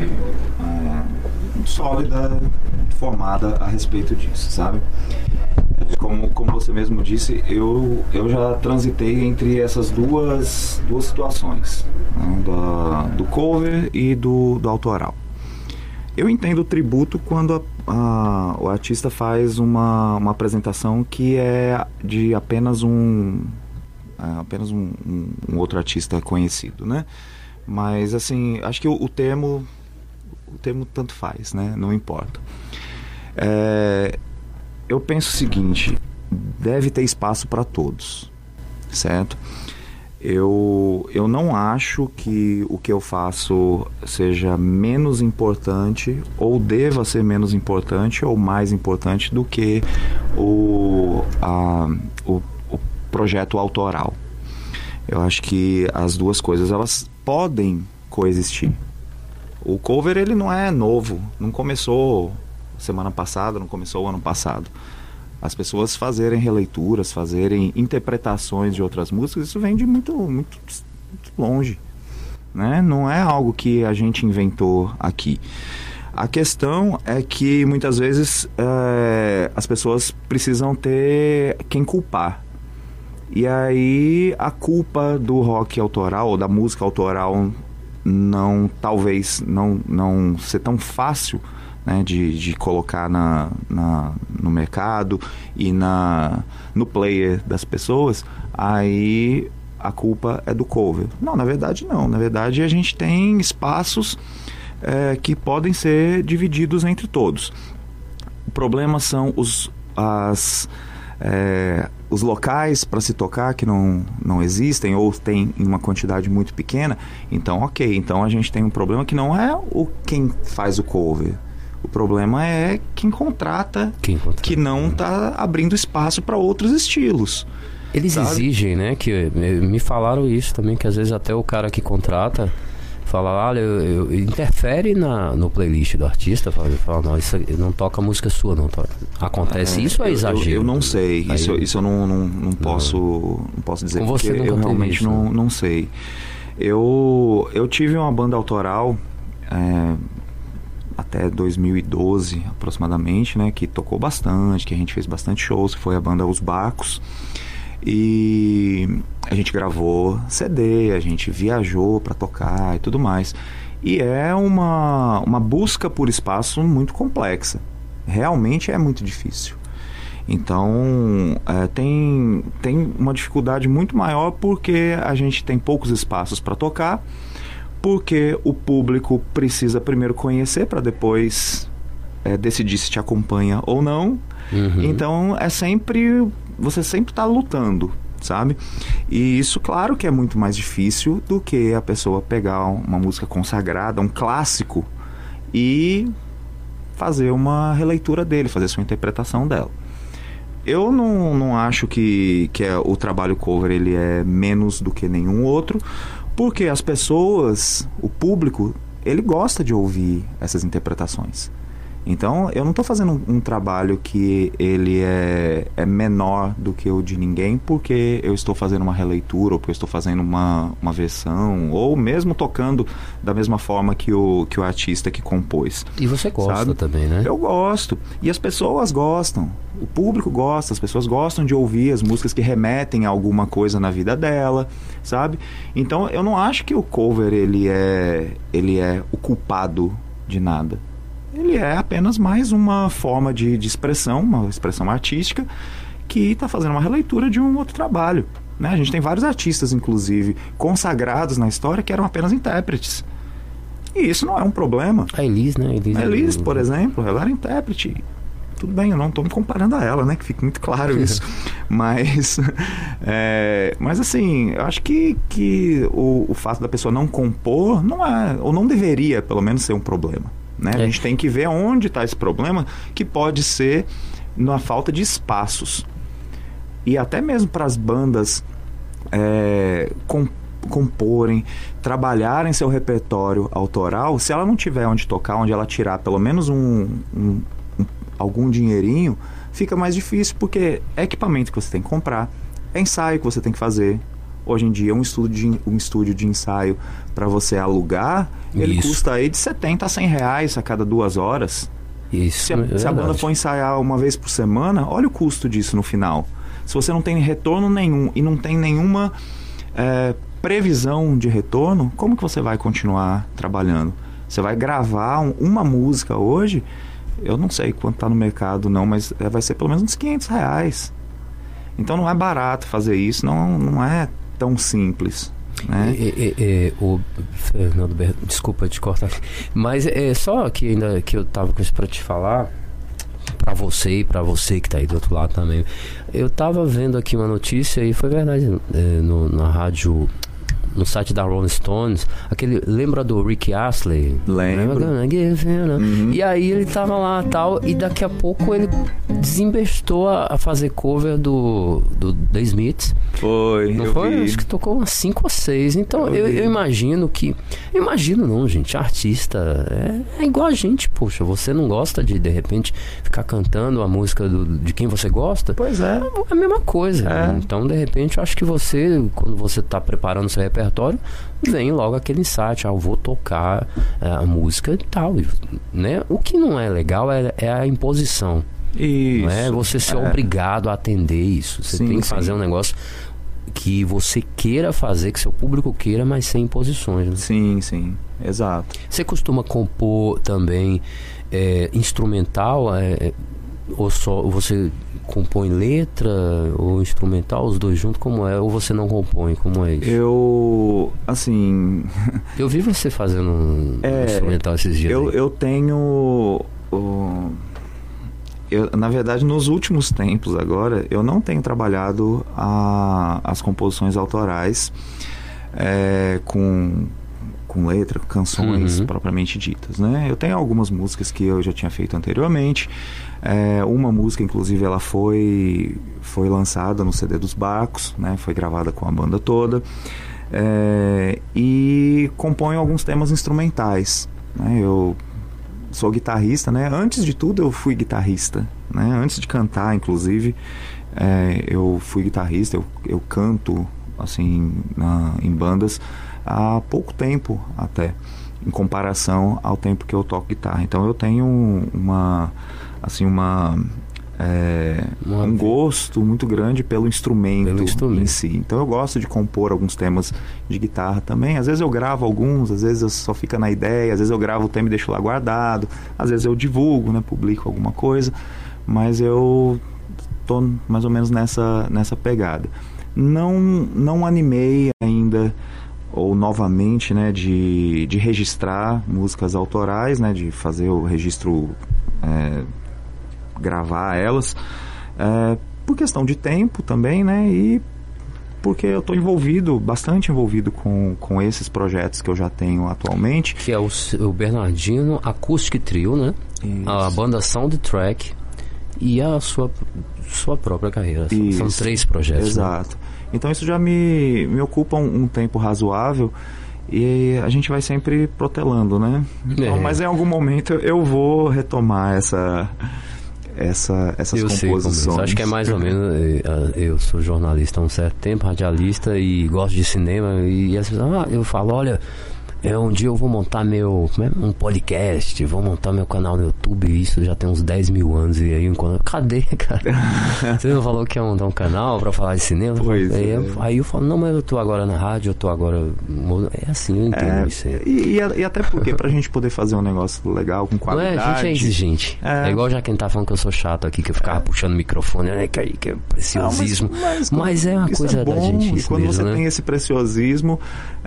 sólida, formada a respeito disso, sabe? Como você mesmo disse, eu já transitei entre essas duas situações, né? do cover e do autoral. Eu entendo o tributo quando o artista faz uma apresentação que é de apenas um outro artista conhecido, né? Mas assim, acho que o termo tanto faz, né? Não importa. Eu penso o seguinte: deve ter espaço para todos, certo? Eu não acho que o que eu faço seja menos importante ou deva ser menos importante ou mais importante do que o projeto autoral. Eu acho que as duas coisas, elas podem coexistir. O cover, ele não é novo, não começou semana passada, não começou o ano passado. As pessoas fazerem releituras, fazerem interpretações de outras músicas, isso vem de muito, muito longe, né? Não é algo que a gente inventou aqui. A questão é que muitas vezes as pessoas precisam ter quem culpar. E aí a culpa do rock autoral ou da música autoral talvez não ser tão fácil, né, de colocar no mercado e no player das pessoas. Aí a culpa é do cover. Não, na verdade não. Na verdade a gente tem espaços que podem ser divididos entre todos. O problema são os locais para se tocar que não existem ou tem em uma quantidade muito pequena. Então, ok. Então a gente tem um problema que não é quem faz o cover. O problema é quem contrata, que não está abrindo espaço para outros estilos. Eles exigem, né? Que me falaram isso também, que às vezes até o cara que contrata fala, interfere no playlist do artista, fala, não, isso não toca música sua, não toca. Acontece isso ou é exagero? Eu não sei, isso eu não posso dizer, com você porque eu realmente isso, não sei. Eu tive uma banda autoral até 2012 aproximadamente, né, que tocou bastante, que a gente fez bastante shows, que foi a banda Os Bacos. E a gente gravou CD, a gente viajou para tocar e tudo mais. E é uma busca por espaço muito complexa. Realmente é muito difícil. Então, tem uma dificuldade muito maior porque a gente tem poucos espaços para tocar, porque o público precisa primeiro conhecer para depois decidir se te acompanha ou não. Uhum. Então, você sempre está lutando, sabe? E isso, claro que é muito mais difícil do que a pessoa pegar uma música consagrada, um clássico, e fazer uma releitura dele, fazer sua interpretação dela. Eu não acho que o trabalho cover ele é menos do que nenhum outro, porque as pessoas, o público, ele gosta de ouvir essas interpretações. Então, eu não estou fazendo um trabalho que ele é menor do que o de ninguém, porque eu estou fazendo uma releitura, ou porque eu estou fazendo uma versão, ou mesmo tocando da mesma forma que o artista que compôs. E você gosta, sabe? Também, né? Eu gosto. E as pessoas gostam. O público gosta, as pessoas gostam de ouvir as músicas que remetem a alguma coisa na vida dela, sabe? Então, eu não acho que o cover ele é o culpado de nada. Ele é apenas mais uma forma de expressão, uma expressão artística, que está fazendo uma releitura de um outro trabalho, né? A gente tem vários artistas, inclusive, consagrados na história, que eram apenas intérpretes. E isso não é um problema. A Elis, né? A Elis, por exemplo, ela era intérprete. Tudo bem, eu não estou me comparando a ela, né? Que fique muito claro isso. Mas assim, eu acho que o fato da pessoa não compor não é, ou não deveria, pelo menos, ser um problema. Né? A gente tem que ver onde está esse problema, que pode ser na falta de espaços. E até mesmo para as bandas comporem, trabalharem seu repertório autoral, se ela não tiver onde tocar, onde ela tirar pelo menos algum dinheirinho, fica mais difícil, porque é equipamento que você tem que comprar, é ensaio que você tem que fazer. Hoje em dia, um estúdio de ensaio para você alugar, ele custa aí de 70 a 100 reais a cada 2 horas. Isso, se a banda for ensaiar uma vez por semana, olha o custo disso no final. Se você não tem retorno nenhum e não tem nenhuma previsão de retorno, como que você vai continuar trabalhando? Você vai gravar uma música hoje, eu não sei quanto está no mercado não, mas vai ser pelo menos uns 500 reais. Então não é barato fazer isso, não é tão simples, né? O Fernando, desculpa te cortar, mas só que ainda que eu tava com isso para te falar, para você e para você que tá aí do outro lado também. Eu tava vendo aqui uma notícia e foi verdade, na rádio, no site da Rolling Stones, lembra do Rick Astley? Lembro. Uhum. E aí ele tava lá tal, e daqui a pouco ele desembestou a fazer cover do The Smiths. Foi, não foi? Acho que tocou umas 5 ou 6. Então eu imagino que... Imagino não, gente. Artista é igual a gente, poxa. Você não gosta de repente, ficar cantando a música de quem você gosta? Pois é. É a mesma coisa. Então, de repente, eu acho que você, quando você tá preparando seu repertório, vem logo aquele insight, eu vou tocar a música e tal, né? O que não é legal é a imposição. Isso. Não é você ser obrigado a atender isso. Você tem que fazer um negócio que você queira fazer, que seu público queira, mas sem imposições, né? Sim, exato. Você costuma compor também instrumental, ou só você compõe letra ou instrumental, os dois juntos, como é? Ou você não compõe, como é isso? Eu vi você fazendo um instrumental esses dias. Eu tenho... na verdade, nos últimos tempos agora, eu não tenho trabalhado as composições autorais com letra, canções propriamente ditas, né? Eu tenho algumas músicas que eu já tinha feito anteriormente. Uma música, inclusive, ela foi lançada no CD dos Barcos, né? Foi gravada com a banda toda. E componho alguns temas instrumentais, né? Eu sou guitarrista, né? Antes de tudo, eu fui guitarrista, né? Antes de cantar, inclusive, eu fui guitarrista. Eu canto, assim, em bandas há pouco tempo até, em comparação ao tempo que eu toco guitarra. Então eu tenho uma um gosto muito grande pelo instrumento em si. Então eu gosto de compor alguns temas de guitarra também. Às vezes eu gravo alguns, às vezes eu só fica na ideia, às vezes eu gravo o tema e deixo lá guardado, às vezes eu divulgo, né, publico alguma coisa, mas eu tô mais ou menos nessa pegada. Não animei ainda, ou novamente, né, de registrar músicas autorais, né, de fazer o registro, gravar elas, por questão de tempo também, né, e porque eu estou bastante envolvido com esses projetos que eu já tenho atualmente. Que é o Bernardino Acoustic Trio, né? Isso. A banda Soundtrack e a sua própria carreira. Isso. São 3 projetos. Exato. Né? Então isso já me ocupa um tempo razoável e a gente vai sempre protelando, né? Então, mas em algum momento eu vou retomar essas composições. Acho que é mais ou menos. Eu sou jornalista há um certo tempo, radialista, e gosto de cinema, e às vezes eu falo, olha, um dia eu vou montar um podcast, vou montar meu canal no YouTube, e isso já tem uns 10 mil anos, e aí cadê, cara? Você não falou que ia montar um canal pra falar de cinema? Pois aí eu falo, não, mas eu tô agora na rádio, eu tô agora... É assim, eu entendo isso aí. E até porque pra gente poder fazer um negócio legal, com qualidade... A gente é exigente. É igual já quem tá falando que eu sou chato aqui, que eu ficava puxando o microfone, né, que é preciosismo. Mas é uma coisa da gente. E quando mesmo, você né? tem esse preciosismo,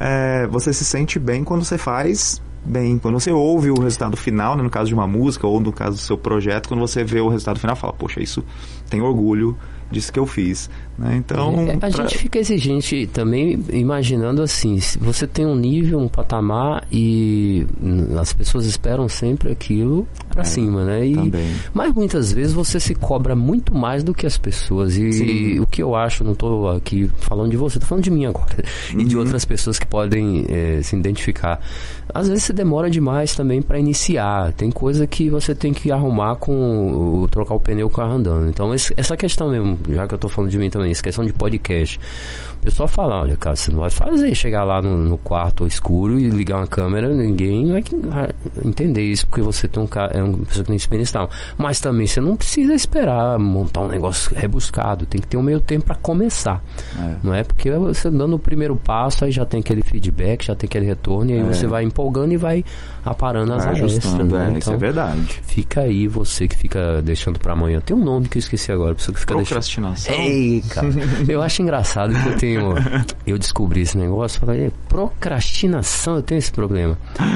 você se sente bem quando você faz bem. Quando você ouve o resultado final, né, no caso de uma música ou no caso do seu projeto, quando você vê o resultado final, fala, poxa, isso tem orgulho disso que eu fiz, né? Então gente fica exigente também, imaginando assim, se você tem um nível, um patamar, e as pessoas esperam sempre aquilo pra cima, né? Mas muitas vezes você se cobra muito mais do que as pessoas, e o que eu acho, não tô aqui falando de você, tô falando de mim agora, e de outras pessoas que podem se identificar. Às vezes você demora demais também para iniciar, tem coisa que você tem que arrumar com trocar o pneu com o carro andando. Então essa questão mesmo, já que eu tô falando de mim também, essa questão de podcast, o pessoal fala, olha, cara, você não vai chegar lá no quarto escuro e ligar uma câmera, ninguém vai entender isso, porque você tem é uma pessoa que tem experiência e tal. Mas também você não precisa esperar montar um negócio rebuscado, tem que ter um meio tempo para começar, não é? Porque você dando o primeiro passo, aí já tem aquele feedback, já tem aquele retorno, e aí você vai empolgando e vai aparando as arestas, né? Então, isso é verdade. Fica aí, você que fica deixando pra amanhã. Tem um nome que eu esqueci agora, pessoa que fica procrastinação. Ei, cara, eu acho engraçado que eu descobri esse negócio, falei, procrastinação, eu tenho esse problema.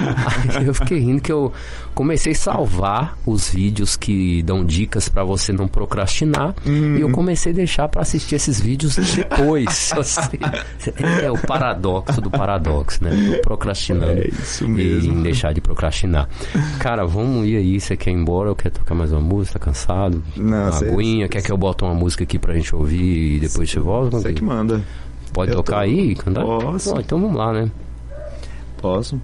Aí eu fiquei rindo, que eu comecei a salvar os vídeos que dão dicas pra você não procrastinar, e eu comecei a deixar pra assistir esses vídeos depois. É o paradoxo do paradoxo, né? Tô procrastinando isso mesmo. E deixar de procrastinar. Cara, vamos ir aí, você quer ir embora ou quer tocar mais uma música? Tá cansado? Não, uma aguinha? Quer que eu bote uma música aqui pra gente ouvir e depois você volta? Você que manda. Pode tocar aí? Cantar? Posso. Então vamos lá, né? Posso.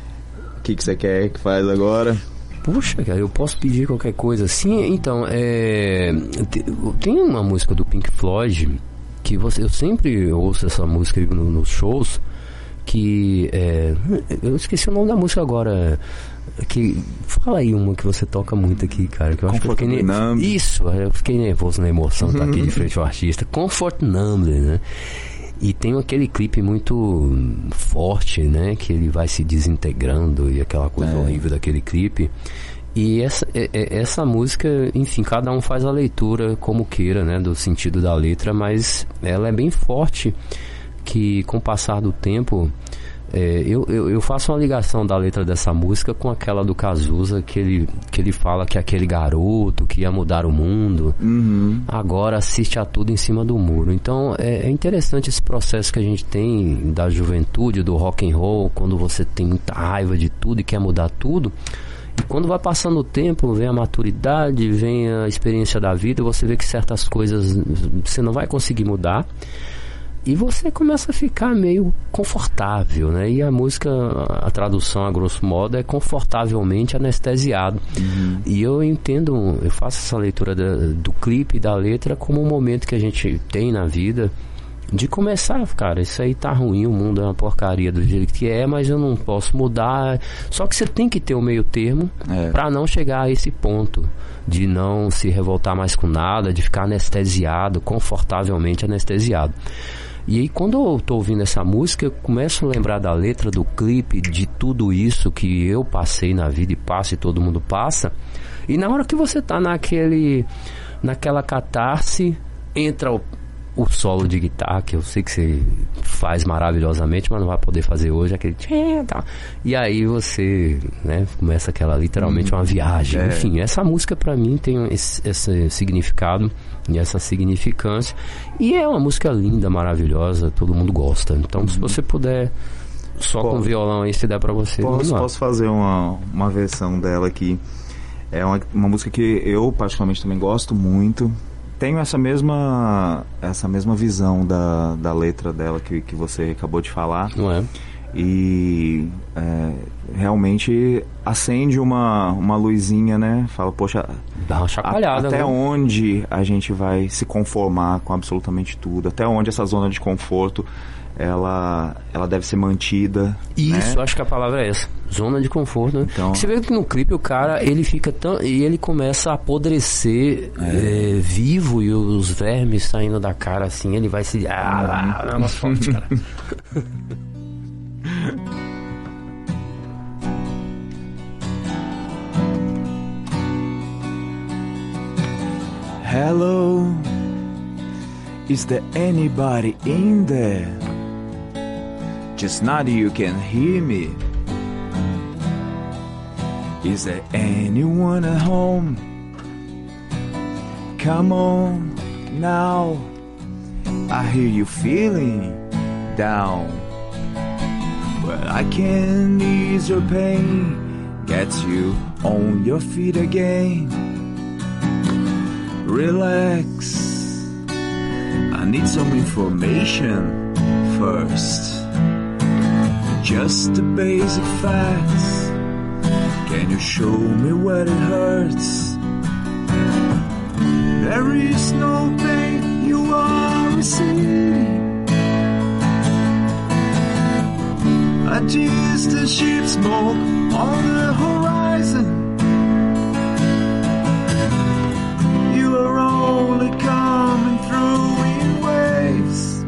O que você quer que faz agora? Puxa, cara, eu posso pedir qualquer coisa. Sim, então, tem uma música do Pink Floyd que eu sempre ouço essa música nos shows, que eu esqueci o nome da música agora, que fala aí uma que você toca muito aqui, cara, que eu acho que eu fiquei isso, eu fiquei nervoso na emoção, tá aqui de frente ao artista. Comfortably, né? E tem aquele clipe muito forte, né? Que ele vai se desintegrando e aquela coisa horrível daquele clipe. E essa música, enfim, cada um faz a leitura como queira, né? Do sentido da letra, mas ela é bem forte, que com o passar do tempo... Eu faço uma ligação da letra dessa música com aquela do Cazuza, que ele fala que aquele garoto que ia mudar o mundo, agora assiste a tudo em cima do muro. Então é interessante esse processo que a gente tem da juventude, do rock and roll, quando você tem muita raiva de tudo e quer mudar tudo. E quando vai passando o tempo, vem a maturidade, vem a experiência da vida, você vê que certas coisas você não vai conseguir mudar. E você começa a ficar meio confortável, né? E a música, a tradução a grosso modo, é confortavelmente anestesiado. E eu entendo, eu faço essa leitura do clipe e da letra como um momento que a gente tem na vida, de começar, cara, isso aí tá ruim, o mundo é uma porcaria do jeito que é, mas eu não posso mudar. Só que você tem que ter o meio termo pra não chegar a esse ponto de não se revoltar mais com nada, de ficar anestesiado, confortavelmente anestesiado. E aí quando eu tô ouvindo essa música, eu começo a lembrar da letra, do clipe, de tudo isso que eu passei na vida e passo e todo mundo passa. E na hora que você tá naquela catarse, entra o solo de guitarra, que eu sei que você faz maravilhosamente, mas não vai poder fazer hoje, aquele tá. E aí você, né, começa aquela literalmente uma viagem. Enfim, essa música pra mim tem esse significado e essa significância, e é uma música linda, maravilhosa, todo mundo gosta. Então se você puder só com violão aí, se der pra você, posso fazer uma versão dela aqui. É uma música que eu particularmente também gosto muito. Tenho essa mesma visão da letra dela que você acabou de falar. Não é? E realmente acende uma luzinha, né? Fala, poxa, dá uma chacoalhada, até né? onde a gente vai se conformar com absolutamente tudo? Até onde essa zona de conforto ela deve ser mantida? Isso, né? Acho que a palavra é essa. Zona de conforto, né? Então, você vê que no clipe o cara, ele fica e ele começa a apodrecer vivo, e os vermes saindo da cara assim, ele vai se... é mais forte, cara. Hello, is there anybody in there? Just now you can hear me. Is there anyone at home? Come on now, I hear you feeling down. Well, I can ease your pain, get you on your feet again. Relax, I need some information first. Just the basic facts. Can you show me where it hurts? There is no pain you are receiving. A distant ship smoke on the horizon. You are only coming through in waves.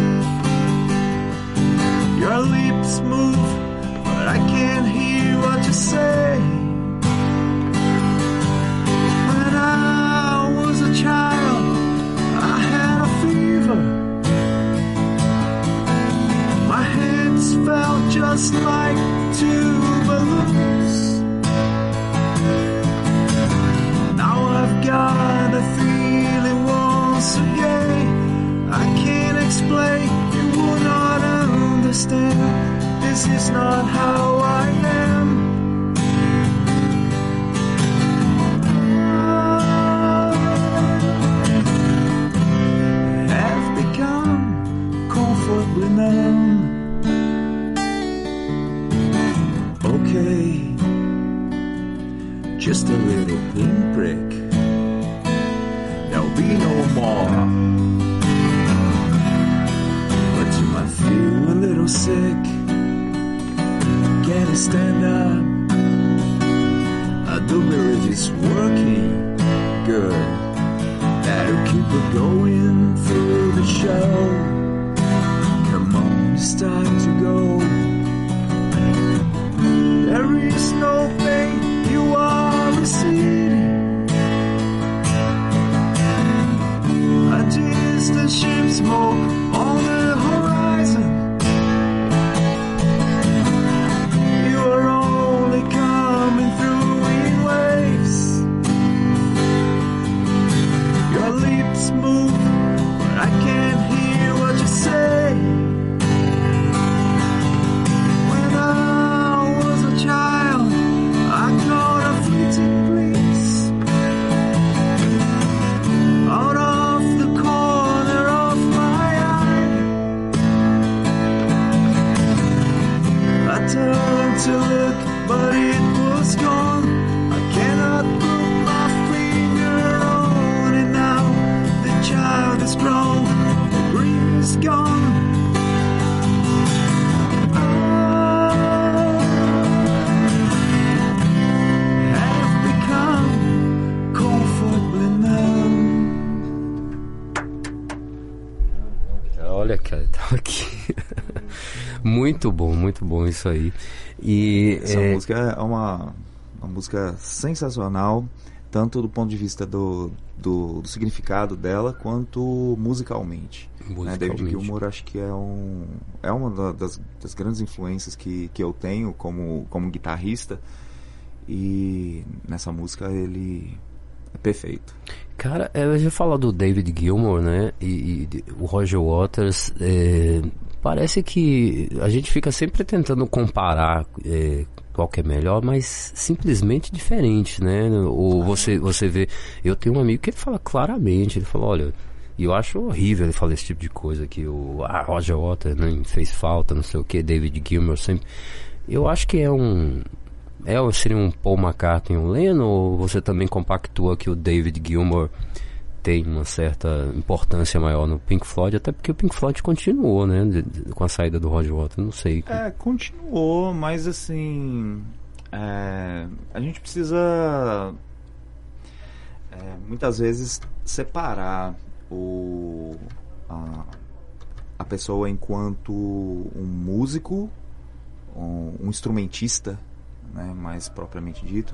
Your lips move, but I can't hear what you say. When I was a child, I had a fever. My hands felt just like two balloons. Now I've got a feeling once again. I can't explain, you will not understand. This is not how I am. I have become comfortably numb. Okay, just a little pinprick. There'll be no more. But you might feel a little sick. Can you stand up? I do believe it's working good. That'll keep it going through the show. Come on, it's time to go. There is no pain you are receiving. A distant ship smoke on the horizon. Move, but I can't hear what you say. When I was a child, I caught a fleeting glimpse out of the corner of my eye. I turned to look, but it was gone. I cannot put my finger on it now. The child is grown, the green is gone. Muito bom isso aí. E essa música é uma música sensacional, tanto do ponto de vista do significado dela, quanto musicalmente. Né? David Gilmour, acho que é uma das grandes influências que eu tenho como guitarrista, e nessa música ele é perfeito. Cara, eu já falo do David Gilmour, né, e o Roger Waters, parece que a gente fica sempre tentando comparar qual que é melhor, mas simplesmente diferente, né? Ou você vê, eu tenho um amigo que ele fala claramente, ele fala, olha, e eu acho horrível ele falar esse tipo de coisa, que o Roger Waters, né, fez falta, não sei o que, David Gilmour sempre, eu acho que seria um Paul McCartney e um Lennon, ou você também compactua que o David Gilmour tem uma certa importância maior no Pink Floyd, até porque o Pink Floyd continuou, né, com a saída do Roger Waters, não sei. Continuou, mas assim, a gente precisa muitas vezes separar a pessoa enquanto um músico, um instrumentista, né, mais propriamente dito.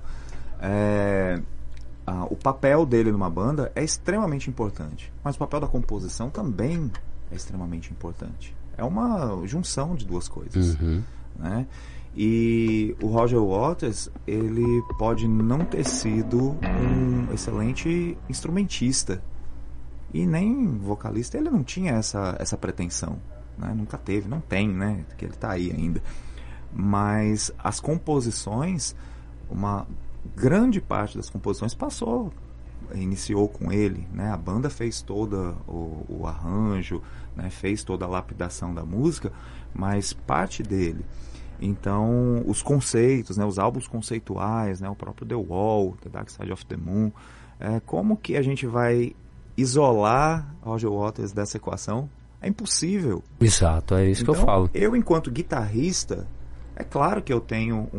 O papel dele numa banda é extremamente importante, mas o papel da composição também é extremamente importante. É uma junção de duas coisas, né? E o Roger Waters, ele pode não ter sido um excelente instrumentista e nem vocalista, ele não tinha essa pretensão, né? Nunca teve, não tem, né? Porque ele está aí ainda. Mas as composições, uma grande parte das composições iniciou com ele, né? A banda fez todo o arranjo, né? Fez toda a lapidação da música, mas parte dele. Então, os conceitos, né? Os álbuns conceituais, né? O próprio The Wall, The Dark Side of the Moon, como que a gente vai isolar Roger Waters dessa equação? É impossível. Exato, é isso então, que eu falo. Eu, enquanto guitarrista, é claro que eu tenho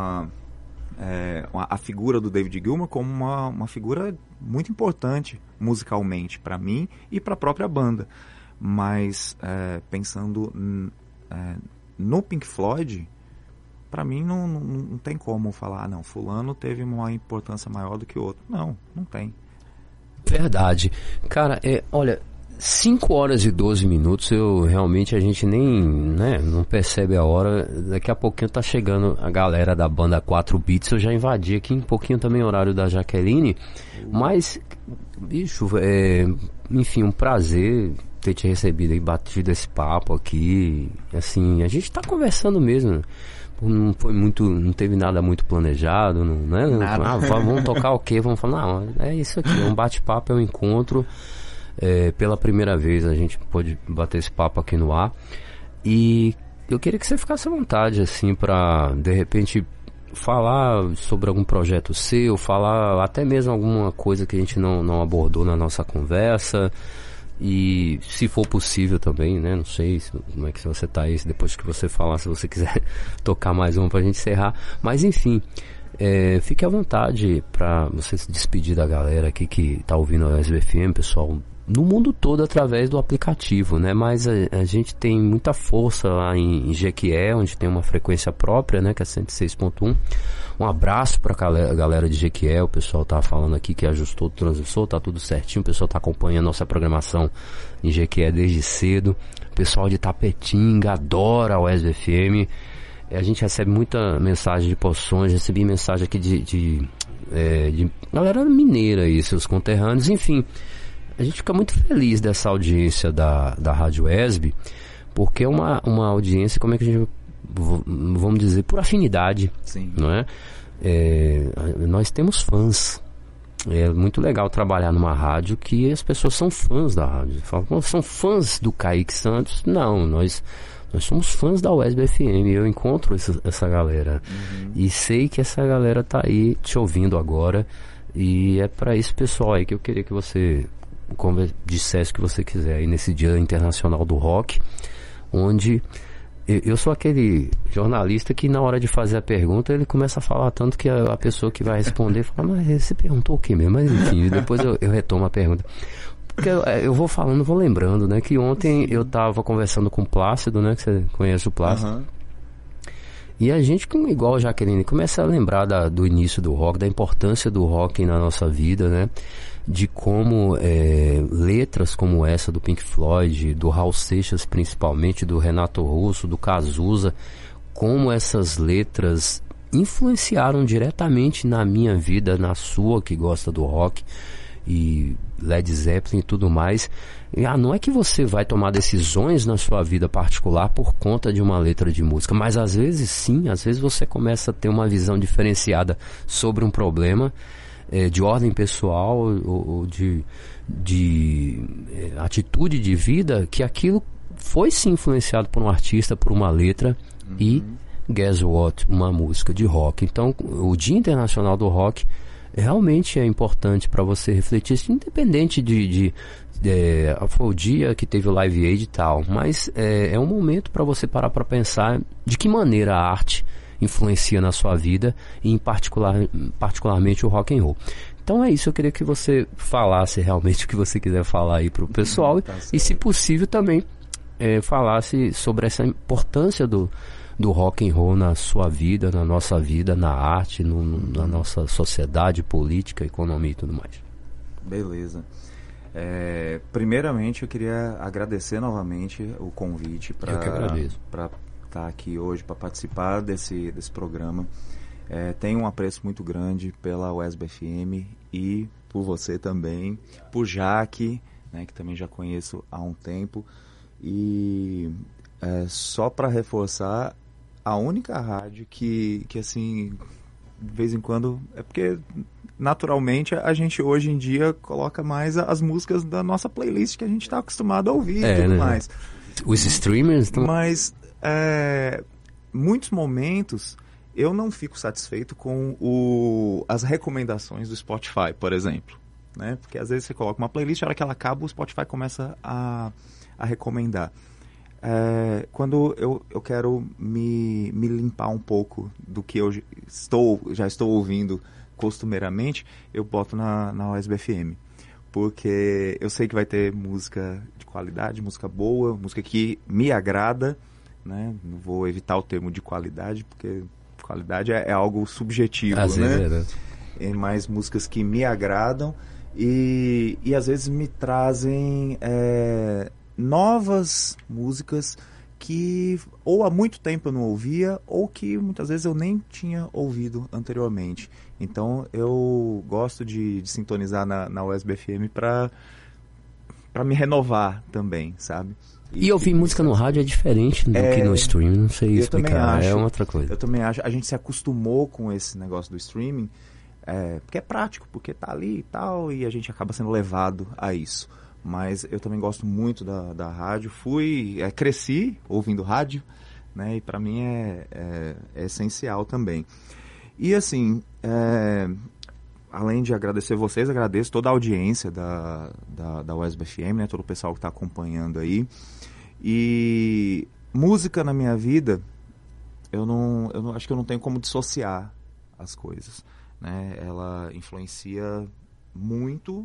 a figura do David Gilmour como uma figura muito importante musicalmente para mim e para a própria banda. Mas pensando no Pink Floyd, para mim não tem como falar, não, fulano teve uma importância maior do que o outro. Não tem. Verdade. Cara, olha, 5 horas e 12 minutos, a gente nem, né, não percebe a hora. Daqui a pouquinho tá chegando a galera da banda 4 Beats. Eu já invadi aqui um pouquinho também o horário da Jaqueline. Mas, bicho, enfim, um prazer ter te recebido e batido esse papo aqui. Assim, a gente tá conversando mesmo. Não foi não teve nada muito planejado, né? Nada. Vamos tocar o quê? Vamos falar, não, é isso aqui, é um bate-papo, é um encontro. Pela primeira vez a gente pôde bater esse papo aqui no ar. E eu queria que você ficasse à vontade, assim, para de repente falar sobre algum projeto seu, falar até mesmo alguma coisa que a gente não abordou na nossa conversa. E se for possível também, né? Não sei como é que você tá aí, depois que você falar, se você quiser tocar mais uma pra gente encerrar. Mas enfim, fique à vontade pra você se despedir da galera aqui que tá ouvindo a SBFM, pessoal, no mundo todo através do aplicativo, né? Mas a gente tem muita força lá em Jequié, onde tem uma frequência própria, né? Que é 106.1. Um abraço pra galera de Jequié, o pessoal tá falando aqui que ajustou o transmissor, tá tudo certinho, o pessoal tá acompanhando a nossa programação em Jequié desde cedo. O pessoal de Tapetinga adora o SBFM. A gente recebe muita mensagem de Poções, recebi mensagem aqui de galera mineira aí, seus conterrâneos, enfim. A gente fica muito feliz dessa audiência da Rádio ESB, porque é uma audiência, como é que a gente, vamos dizer, por afinidade. Sim. Não é? Nós temos fãs. É muito legal trabalhar numa rádio que as pessoas são fãs da rádio. Falam, são fãs do Kaique Santos. Não, nós somos fãs da UESB FM. Eu encontro essa galera. E sei que essa galera tá aí te ouvindo agora. E é para esse pessoal aí que eu queria que você dissesse o que você quiser aí nesse Dia Internacional do Rock, onde eu sou aquele jornalista que na hora de fazer a pergunta ele começa a falar tanto que a pessoa que vai responder fala, mas você perguntou o que mesmo? Mas enfim, depois eu retomo a pergunta. Porque eu vou falando, vou lembrando, né? Que ontem eu tava conversando com o Plácido, né? Que você conhece o Plácido. Uhum. E a gente, igual a Jaqueline, começa a lembrar do início do rock, da importância do rock na nossa vida, né? De como letras como essa do Pink Floyd, do Raul Seixas principalmente, do Renato Russo, do Cazuza, como essas letras influenciaram diretamente na minha vida, na sua que gosta do rock, e Led Zeppelin e tudo mais. E, não é que você vai tomar decisões na sua vida particular por conta de uma letra de música, mas às vezes sim, às vezes você começa a ter uma visão diferenciada sobre um problema de ordem pessoal ou de atitude de vida, que aquilo foi sim influenciado por um artista, por uma letra e, guess what, uma música de rock. Então, o Dia Internacional do Rock realmente é importante para você refletir, independente foi o dia que teve o Live Aid e tal, mas é um momento para você parar para pensar de que maneira a arte influencia na sua vida, e particularmente o rock and roll. Então é isso, eu queria que você falasse realmente o que você quiser falar aí pro pessoal, e se possível também falasse sobre essa importância do rock and roll na sua vida, na nossa vida, na arte, na nossa sociedade, política, economia e tudo mais. Beleza. Primeiramente eu queria agradecer novamente o convite para estar aqui hoje, para participar desse programa. Tenho um apreço muito grande pela USB FM e por você também, por Jaque, né, que também já conheço há um tempo. E só para reforçar, a única rádio que assim, de vez em quando, porque naturalmente a gente hoje em dia coloca mais as músicas da nossa playlist que a gente está acostumado a ouvir e tudo mais. Os streamers... Mas muitos momentos eu não fico satisfeito com as recomendações do Spotify, por exemplo, né? Porque às vezes você coloca uma playlist, a hora que ela acaba, o Spotify começa a recomendar. Quando eu quero me limpar um pouco do que eu já estou ouvindo costumeiramente, eu boto na USB FM, porque eu sei que vai ter música de qualidade, música boa, música que me agrada, né? Não vou evitar o termo de qualidade, porque qualidade é algo subjetivo, né? Mais músicas que me agradam e às vezes me trazem novas músicas que ou há muito tempo eu não ouvia ou que muitas vezes eu nem tinha ouvido anteriormente. Então eu gosto de sintonizar na USB FM para me renovar também, sabe? E ouvir música no rádio é diferente do que no streaming, não sei explicar, é outra coisa. Eu também acho, a gente se acostumou com esse negócio do streaming, porque é prático, porque tá ali e tal, e a gente acaba sendo levado a isso. Mas eu também gosto muito da rádio, cresci ouvindo rádio, né, e para mim é essencial também. E assim, além de agradecer vocês, agradeço toda a audiência da USB FM, né, todo o pessoal que está acompanhando aí. E música na minha vida, eu acho que eu não tenho como dissociar as coisas, né? Ela influencia muito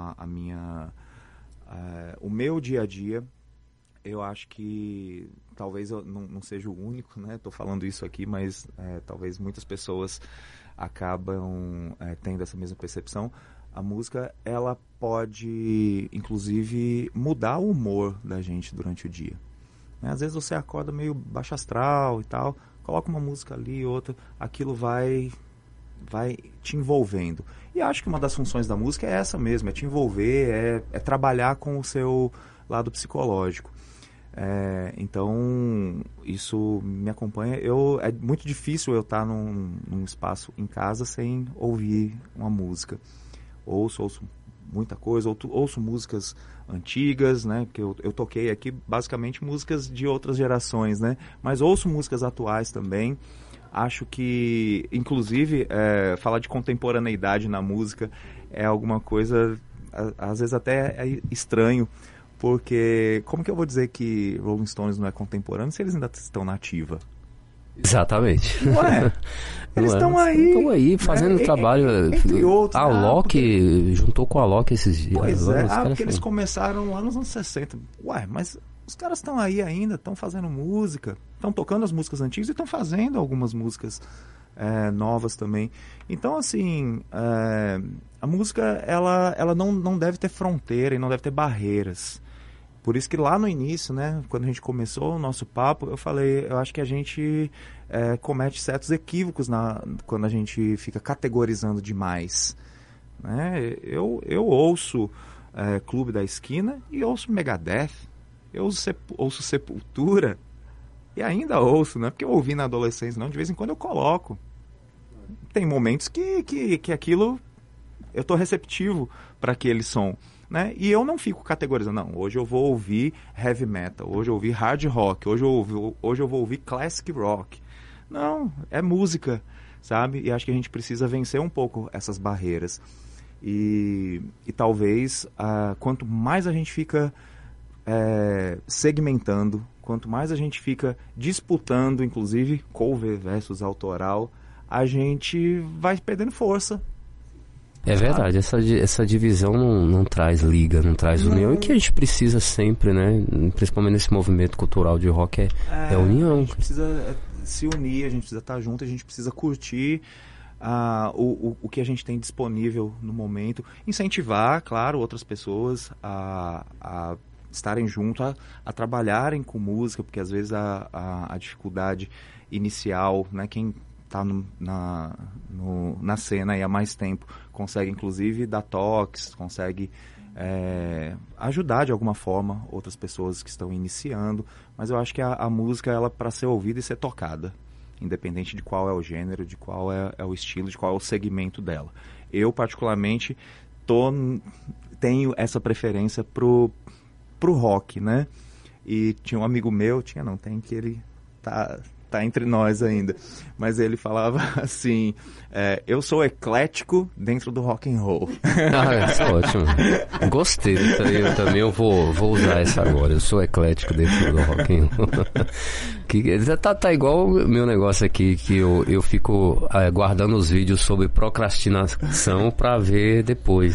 o meu dia a dia. Eu acho que talvez eu não seja o único, né? Estou falando isso aqui, mas talvez muitas pessoas acabam tendo essa mesma percepção. A música, ela pode, inclusive, mudar o humor da gente durante o dia, né? Às vezes você acorda meio baixo astral e tal, coloca uma música ali, outra, aquilo vai te envolvendo. E acho que uma das funções da música é essa mesmo, é te envolver, é trabalhar com o seu lado psicológico. Então, isso me acompanha. É muito difícil eu estar num espaço em casa sem ouvir uma música. Ouço muita coisa, ouço músicas antigas, né? Porque eu toquei aqui basicamente músicas de outras gerações, né? Mas ouço músicas atuais também. Acho que, inclusive, falar de contemporaneidade na música é alguma coisa, às vezes até estranho, porque como que eu vou dizer que Rolling Stones não é contemporâneo se eles ainda estão na ativa, Exatamente. Ué, eles estão aí. Estão aí fazendo trabalho. Entre outros. A Alok juntou com a Alok esses dias. Pois é, porque eles começaram lá nos anos 60. Ué, mas os caras estão aí ainda, estão fazendo música, estão tocando as músicas antigas e estão fazendo algumas músicas novas também. Então, assim, a música, ela não deve ter fronteira e não deve ter barreiras. Por isso que lá no início, né, quando a gente começou o nosso papo, eu acho que a gente comete certos equívocos quando a gente fica categorizando demais. Né? Eu ouço Clube da Esquina e ouço Megadeth, eu ouço Sepultura e ainda ouço, não é porque eu ouvi na adolescência, não, de vez em quando eu coloco. Tem momentos que aquilo, eu estou receptivo para aquele som. Né? E eu não fico categorizando, não, hoje eu vou ouvir heavy metal, hoje eu vou ouvir hard rock, hoje eu vou ouvir classic rock. Não, é música, sabe? E acho que a gente precisa vencer um pouco essas barreiras. E talvez, quanto mais a gente fica segmentando, quanto mais a gente fica disputando, inclusive cover versus autoral, a gente vai perdendo força. É verdade, essa divisão não traz liga, não traz união, e que a gente precisa sempre, né? Principalmente nesse movimento cultural de rock, é união. A gente precisa se unir, a gente precisa estar junto, a gente precisa curtir o que a gente tem disponível no momento, incentivar, claro, outras pessoas a estarem junto, a trabalharem com música, porque às vezes a dificuldade inicial, né? Quem está na cena aí há mais tempo consegue inclusive dar toques, consegue ajudar de alguma forma outras pessoas que estão iniciando, mas eu acho que a música, ela para ser ouvida e ser tocada, independente de qual é o gênero, de qual é o estilo, de qual é o segmento dela. Eu particularmente tenho essa preferência pro rock, né? E tinha um amigo meu, tem que ele tá entre nós ainda, mas ele falava assim, eu sou eclético dentro do rock and roll. Isso é ótimo. Gostei, eu também vou usar essa agora. Eu sou eclético dentro do rock and roll. Tá igual o meu negócio aqui, que eu fico guardando os vídeos sobre procrastinação pra ver depois.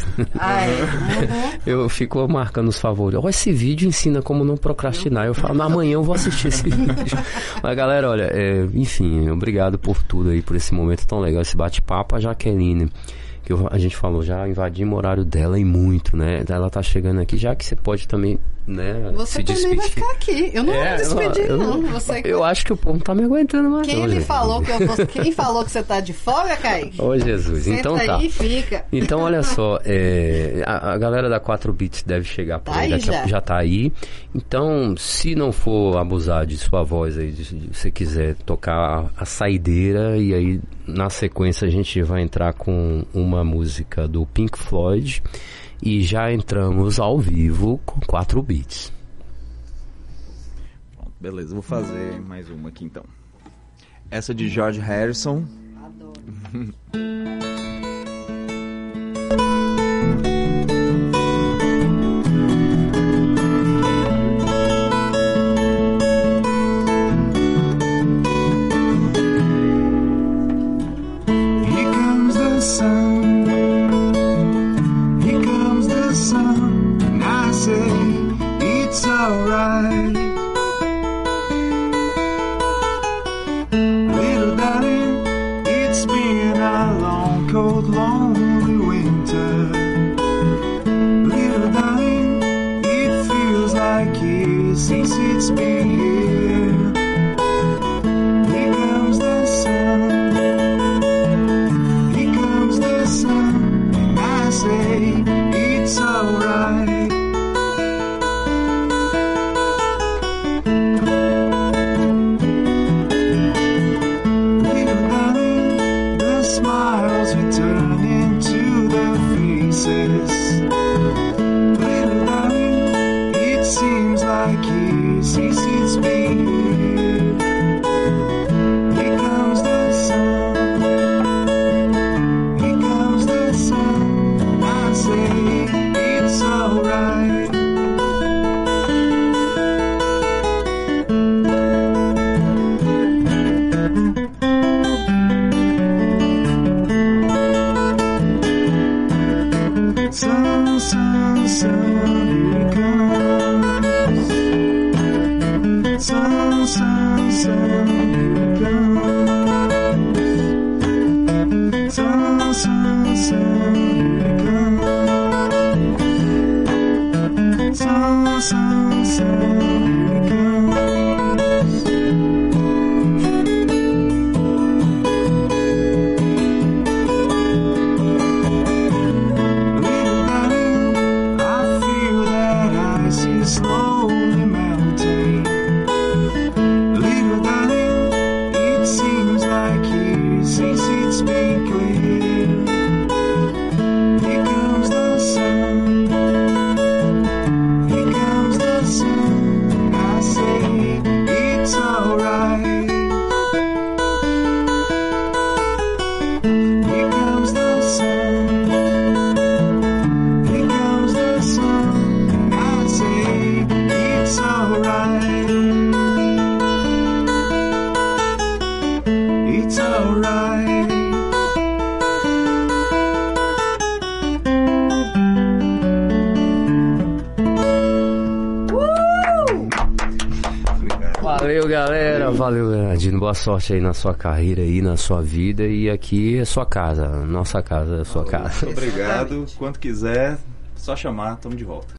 Eu fico marcando os favoritos. Esse vídeo ensina como não procrastinar. Eu falo, amanhã eu vou assistir esse vídeo. Mas galera, olha, enfim, obrigado por tudo aí, por esse momento tão legal, esse bate-papo. A Jaqueline, que a gente falou, já invadimos o horário dela e muito, né? Ela tá chegando aqui, já que você pode também, né, você se despedir. Você também vai ficar aqui. Eu não vou me despedir, não. Eu acho que o povo não tá me aguentando mais. Quem falou que você tá de folga, Kaique? Ô, Jesus. Senta então tá. Aí, fica. Então, olha só, a galera da 4 Beats deve chegar por aí, já tá aí. Então, se não for abusar de sua voz aí, se você quiser tocar a saideira, e aí na sequência a gente vai entrar com uma música do Pink Floyd e já entramos ao vivo com 4 Beats. Pronto, beleza, vou fazer mais uma aqui então. Essa de George Harrison. Adoro. Valeu, galera. Valeu, Bernardino. Boa sorte aí na sua carreira aí, na sua vida. E aqui é sua casa. Nossa casa é sua casa. Muito obrigado. Quando quiser, só chamar, estamos de volta.